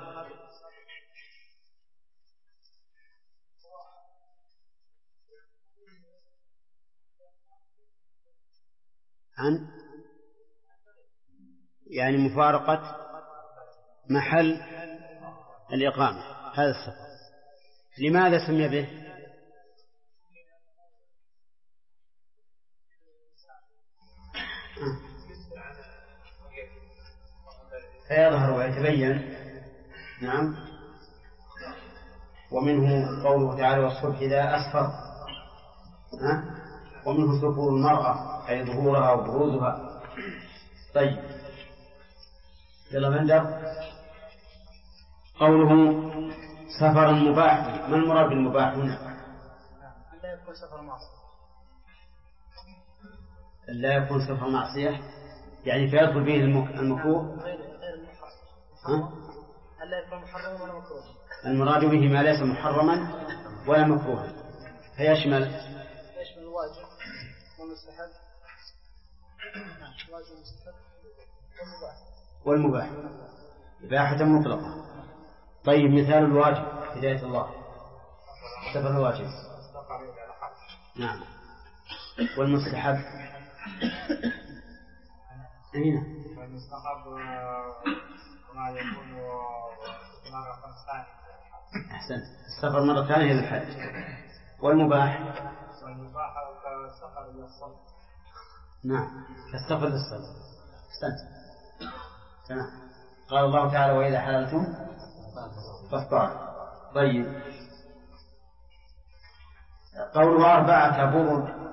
عن يعني مفارقة محل الإقامة، هذا السفر. لماذا سمي به؟ فيظهر ويتبين. نعم. ومنه قوله تعالى: والصبح إذا أسفر. ومنه سفور المرأة أي ظهورها وبروزها. طيب يلا بندر. قوله سفر مباح، ما المراد بالمباح هنا؟ لا يكون سفر معصية. لا يكون سفر معصية يعني فيدخل به المكروه. لا يكون محرما ولا مكروه. المراد به ما ليس محرما ولا مكروها، فيشمل الواجب والمستحب والمباح إباحة مطلقة. طيب مثال الواجب هداية الله، سفر الواجب. نعم. والمستحب والمستحب ما يكون مرة ثانية. أحسن، السفر مرة ثانية للحج. والمباح كالسفر للصلاة. نعم، كالسفر للصلاة. أحسنت. تمام. قال الله تعالى: وإذا حللتم فاصطادوا. طيب قوله 4 برد،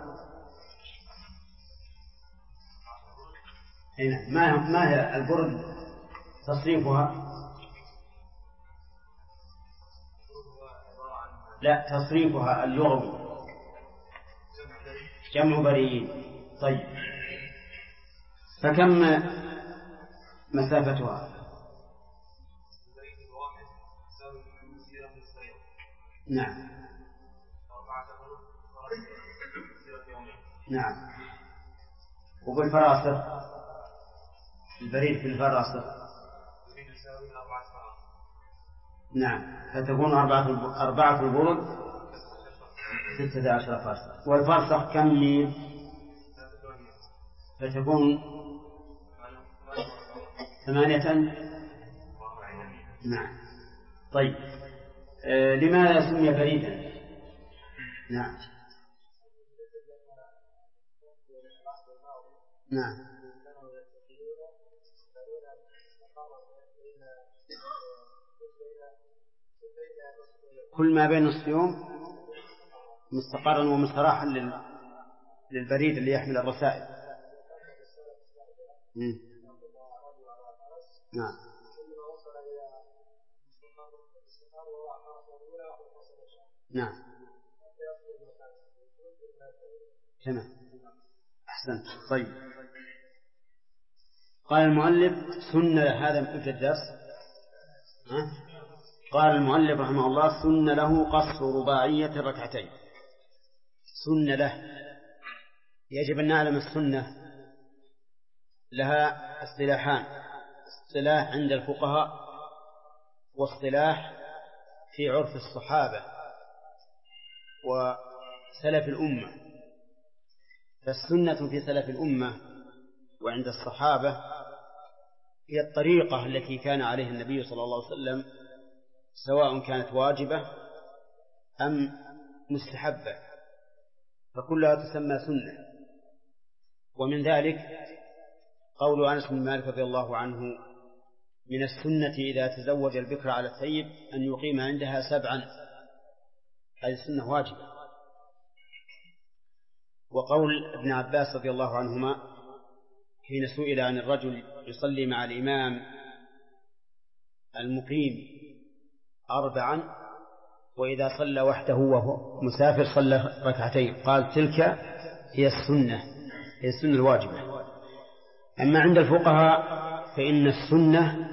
ما هي البرد تصريفها؟ لا، تصريفها اللغوي جمع بريد. طيب فكم مسافتها؟ نعم. نعم. وبالفراسة البريد بالفراسة نعم، فتكون 4 البرد 16 فرسخ. والفرسخ كم ميل؟ فتكون 8. نعم. طيب لماذا سمي بريدا؟ نعم. نعم. كل ما بين نصف يوم مستقرا ومستراحا للبريد اللي يحمل الرسائل. نعم. نعم. تمام. أحسنت. طيب قال المؤلف سن هذا في الدرس. قال المؤلف رحمه الله: سن له قصر رباعية ركعتين. سن له، يجب أن نعلم السنة لها اصطلاحان: اصطلاح عند الفقهاء واصطلاح في عرف الصحابة وسلف الأمة. فالسنة في سلف الأمة وعند الصحابة هي الطريقة التي كان عليها النبي صلى الله عليه وسلم، سواء كانت واجبة أم مستحبة، فكلها تسمى سنة. ومن ذلك قول أنس بن مالك رضي الله عنه: من السنة إذا تزوج البكر على الثيب أن يقيم عندها 7. هذه السنة واجبة. وقول ابن عباس رضي الله عنهما حين سئل عن الرجل يصلي مع الإمام المقيم 4 وإذا صلى وحده وهو مسافر صلى 2 قال: تلك هي السنة، هي السنة الواجبة. أما عند الفقهاء فإن السنة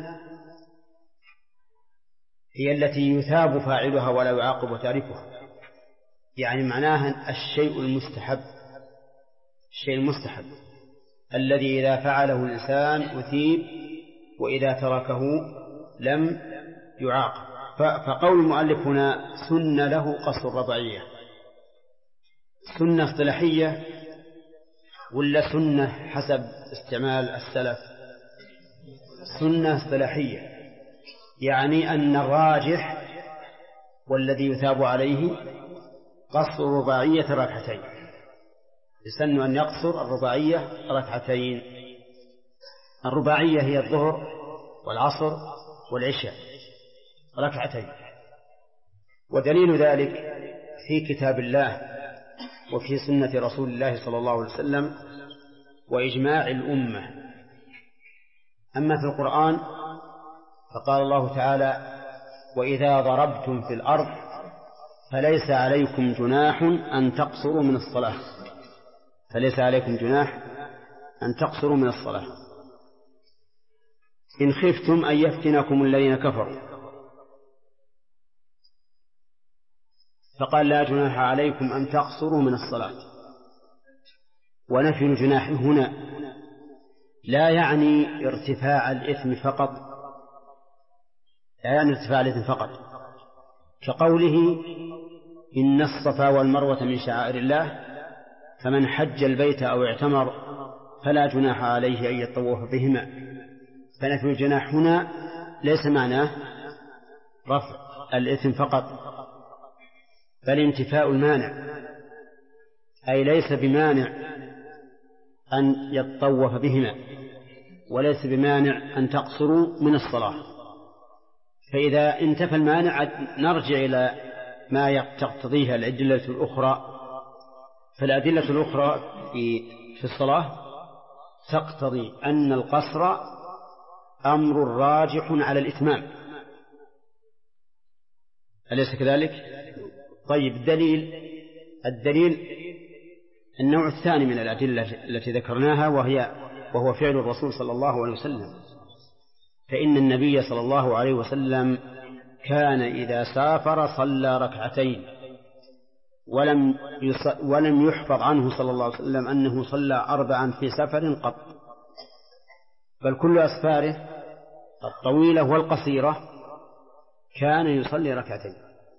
هي التي يثاب فاعلها ولا يعاقب تاركها، يعني معناها الشيء المستحب، الشيء المستحب الذي إذا فعله الإنسان أثيب وإذا تركه لم يعاقب. فقول المؤلف هنا سنة له قصر الرضعية، سنة اصطلاحية ولا سنة حسب استعمال السلف؟ سنة اصطلاحية، يعني أن الراجح والذي يثاب عليه قصر الرباعية 2، يسن أن يقصر الرباعية 2. الرباعية هي الظهر والعصر والعشاء 2. ودليل ذلك في كتاب الله وفي سنة رسول الله صلى الله عليه وسلم وإجماع الأمة. أما في القرآن فقال الله تعالى: وإذا ضربتم في الأرض فليس عليكم جناح أن تقصروا من الصلاة، فليس عليكم جناح أن تقصروا من الصلاة إن خفتم أن يفتنكم الذين كفروا. فقال: لا جناح عليكم أن تقصروا من الصلاة. ونفي الجناح هنا لا يعني ارتفاع الإثم فقط، لا يعني ارتفاع الإثم فقط، كقوله: إن الصفا والمروة من شعائر الله فمن حج البيت أو اعتمر فلا جناح عليه أن يطوف بهما. فنفي الجناح هنا ليس معناه رفع الإثم فقط، بل انتفاء المانع، أي ليس بمانع أن يطوف بهما، وليس بمانع أن تقصروا من الصلاة. فإذا انتفى المانع نرجع إلى ما تقتضيها الأدلة الأخرى. فالأدلة الأخرى في الصلاة تقتضي أن القصر أمر راجح على الإتمام، أليس كذلك؟ طيب، الدليل النوع الثاني من الأدلة التي ذكرناها وهو فعل الرسول صلى الله عليه وسلم. فإن النبي صلى الله عليه وسلم كان إذا سافر صلى 2 ولم يحفظ عنه صلى الله عليه وسلم أنه صلى 4 في سفر قط، بل كل أسفاره الطويلة والقصيرة كان يصلي 2.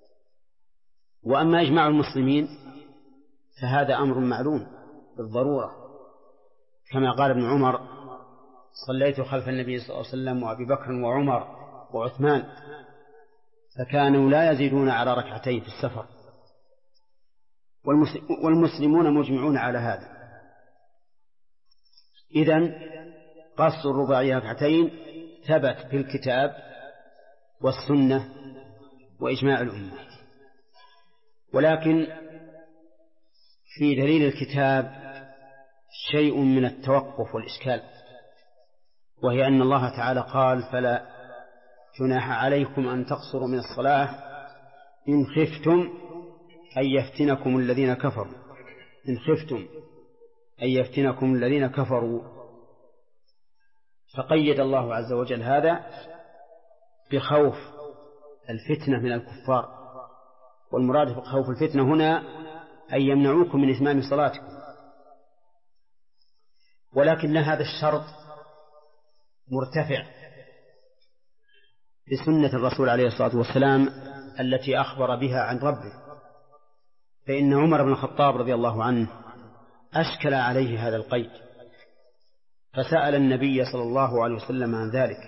وأما إجماع المسلمين فهذا أمر معلوم بالضرورة، كما قال ابن عمر: صليت خلف النبي صلى الله عليه وسلم وأبي بكر وعمر وعثمان فكانوا لا يزيدون على 2 في السفر. والمسلمون مجمعون على هذا. إذن قصر الرباعية 2 ثبت في الكتاب والسنة وإجماع الأمة. ولكن في دليل الكتاب شيء من التوقف والإشكال، وهي أن الله تعالى قال: فلا جناح عليكم أن تقصروا من الصلاة إن خفتم أن يفتنكم الذين كفروا، إن خفتم أن يفتنكم الذين كفروا. فقيد الله عز وجل هذا بخوف الفتنة من الكفار، والمراد بخوف الفتنة هنا أن يمنعوكم من إتمام صلاتكم. ولكن هذا الشرط مرتفع بسنة الرسول عليه الصلاة والسلام التي أخبر بها عن ربه. فإن عمر بن الخطاب رضي الله عنه أشكل عليه هذا القيد، فسأل النبي صلى الله عليه وسلم عن ذلك،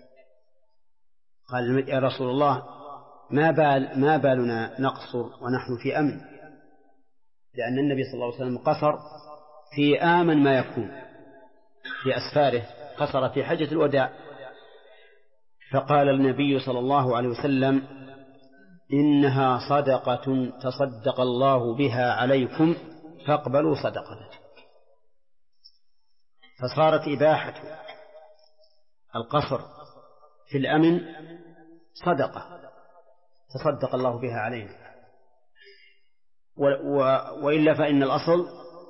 قال: يا رسول الله، ما بالنا نقصر ونحن في أمن؟ لأن النبي صلى الله عليه وسلم قصر في آمن ما يكون في أسفاره، قصر في حجة الوداع. فقال النبي صلى الله عليه وسلم: إنها صدقة تصدق الله بها عليكم فاقبلوا صدقته. فصارت إباحة القصر في الأمن صدقة تصدق الله بها علينا، وإلا فإن الأصل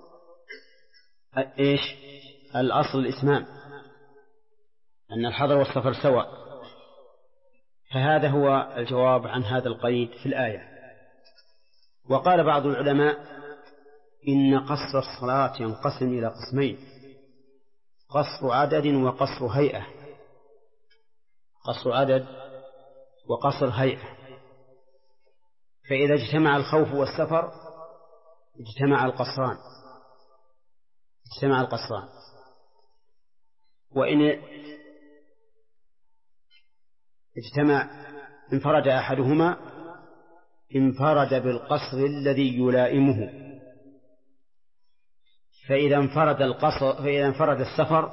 إيش؟ الأصل الإتمام، أن الحضر والسفر سواء. فهذا هو الجواب عن هذا القيد في الآية. وقال بعض العلماء إن قصر الصلاة ينقسم إلى قسمين: قصر عدد وقصر هيئة. قصر عدد وقصر هيئة. فإذا اجتمع الخوف والسفر اجتمع القصران. وإن انفرد أحدهما انفرد بالقصر الذي يلائمه. فإذا انفرد السفر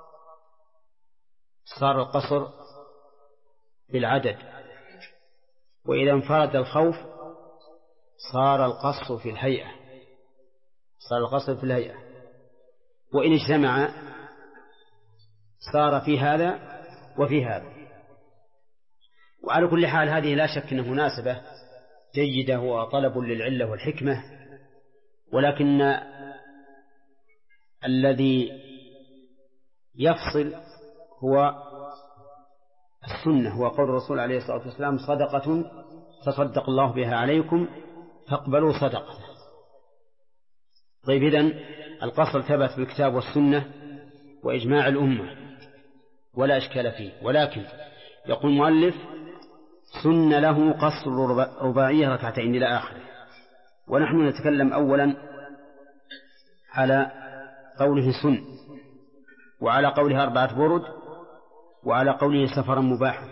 صار القصر بالعدد، وإذا انفرد الخوف صار القصر في الهيئة. وإن اجتمع صار في هذا وفي هذا. وعلى كل حال هذه لا شك أنه مناسبة جيدة وطلب للعلة والحكمة، ولكن الذي يفصل هو السنة، هو قول الرسول عليه الصلاة والسلام: صدقة تصدق الله بها عليكم فاقبلوا صدقة. طيب، إذن القصر ثبت بالكتاب والسنة وإجماع الأمة ولا إشكال فيه، ولكن يقول المؤلف: سن له قصر رباعية ركعتين إلى آخره. ونحن نتكلم أولا على قوله سن، وعلى قوله 4 برد، وعلى قوله سفرا مباحا.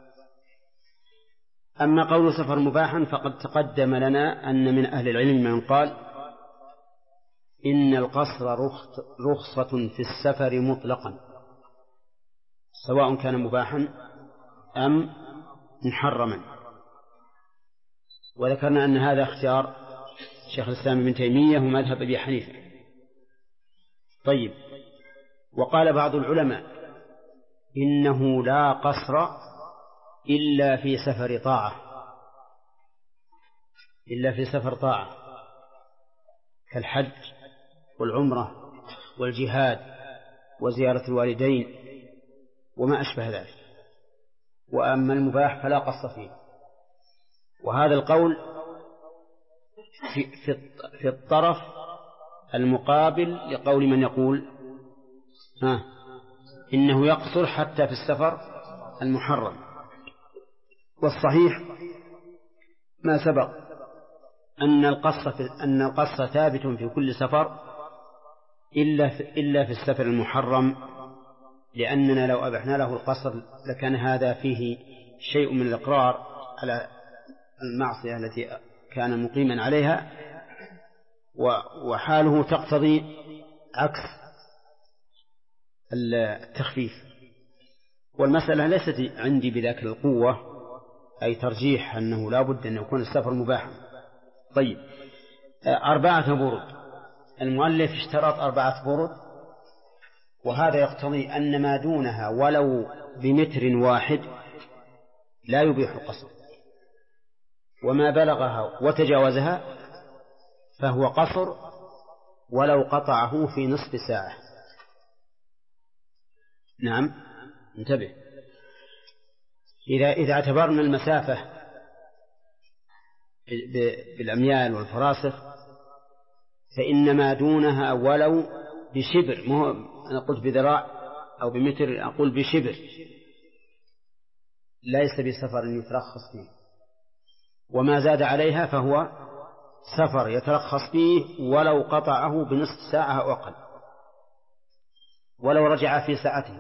أما قول سفر مباحا فقد تقدم لنا أن من أهل العلم من قال إن القصر رخصة في السفر مطلقا، سواء كان مباحا أم محرما. وذكرنا أن هذا اختيار شيخ الإسلام ابن تيمية ومذهب أبي حنيفة. طيب، وقال بعض العلماء إنه لا قصر إلا في سفر طاعة، كالحج والعمرة والجهاد وزيارة الوالدين وما أشبه ذلك. وأما المباح فلا قص فيه. وهذا القول في الطرف المقابل لقول من يقول إنه يقصر حتى في السفر المحرم. والصحيح ما سبق أن القص ثابت في كل سفر إلا في السفر المحرم، لأننا لو أبحنا له القصر لكان هذا فيه شيء من الإقرار على المعصية التي كان مقيما عليها، وحاله تقتضي عكس التخفيف. والمسألة ليست عندي بذاك القوة، أي ترجيح أنه لا بد أن يكون السفر مباحا. طيب، 4 برد. المؤلف اشترط 4 برد، وهذا يقتضي أن ما دونها ولو بمتر واحد لا يبيح القصر، وما بلغها وتجاوزها فهو قصر ولو قطعه في نصف ساعة. نعم، انتبه، إذا اعتبرنا المسافة بالأميال والفراسخ فإن ما دونها ولو بشبر، أنا قلت بذراع أو بمتر، أقول بشبر، ليس بسفر يترخص فيه، وما زاد عليها فهو سفر يترخص فيه ولو قطعه بنصف ساعة أو أقل، ولو رجع في ساعته،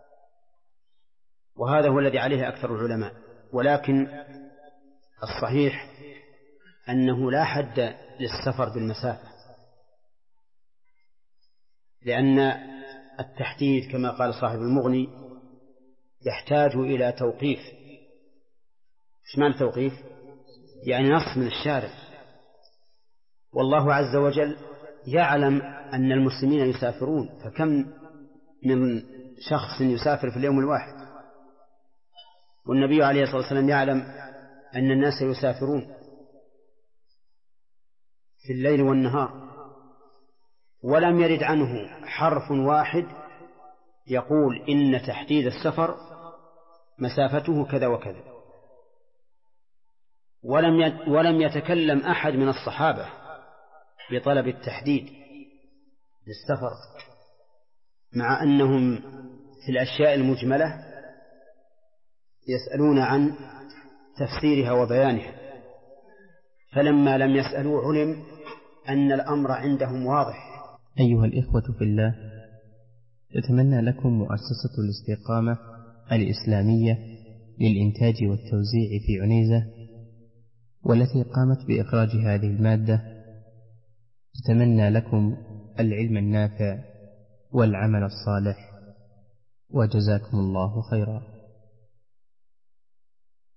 وهذا هو الذي عليه أكثر العلماء. ولكن الصحيح أنه لا حد للسفر بالمسافة، لأن التحديد كما قال صاحب المغني يحتاج إلى توقيف. إيش معنى توقيف؟ يعني نص من الشارع، والله عز وجل يعلم أن المسلمين يسافرون، فكم من شخص يسافر في اليوم الواحد، والنبي عليه الصلاة والسلام يعلم أن الناس يسافرون في الليل والنهار، ولم يرد عنه حرف واحد يقول إن تحديد السفر مسافته كذا وكذا، ولم يتكلم أحد من الصحابة بطلب التحديد للسفر، مع أنهم في الأشياء المجملة يسألون عن تفسيرها وبيانها، فلما لم يسألوا علم أن الأمر عندهم واضح. أيها الإخوة في الله، تتمنى لكم مؤسسة الاستقامة الإسلامية للإنتاج والتوزيع في عنيزة، والتي قامت بإخراج هذه المادة، تتمنى لكم العلم النافع والعمل الصالح، وجزاكم الله خيرا.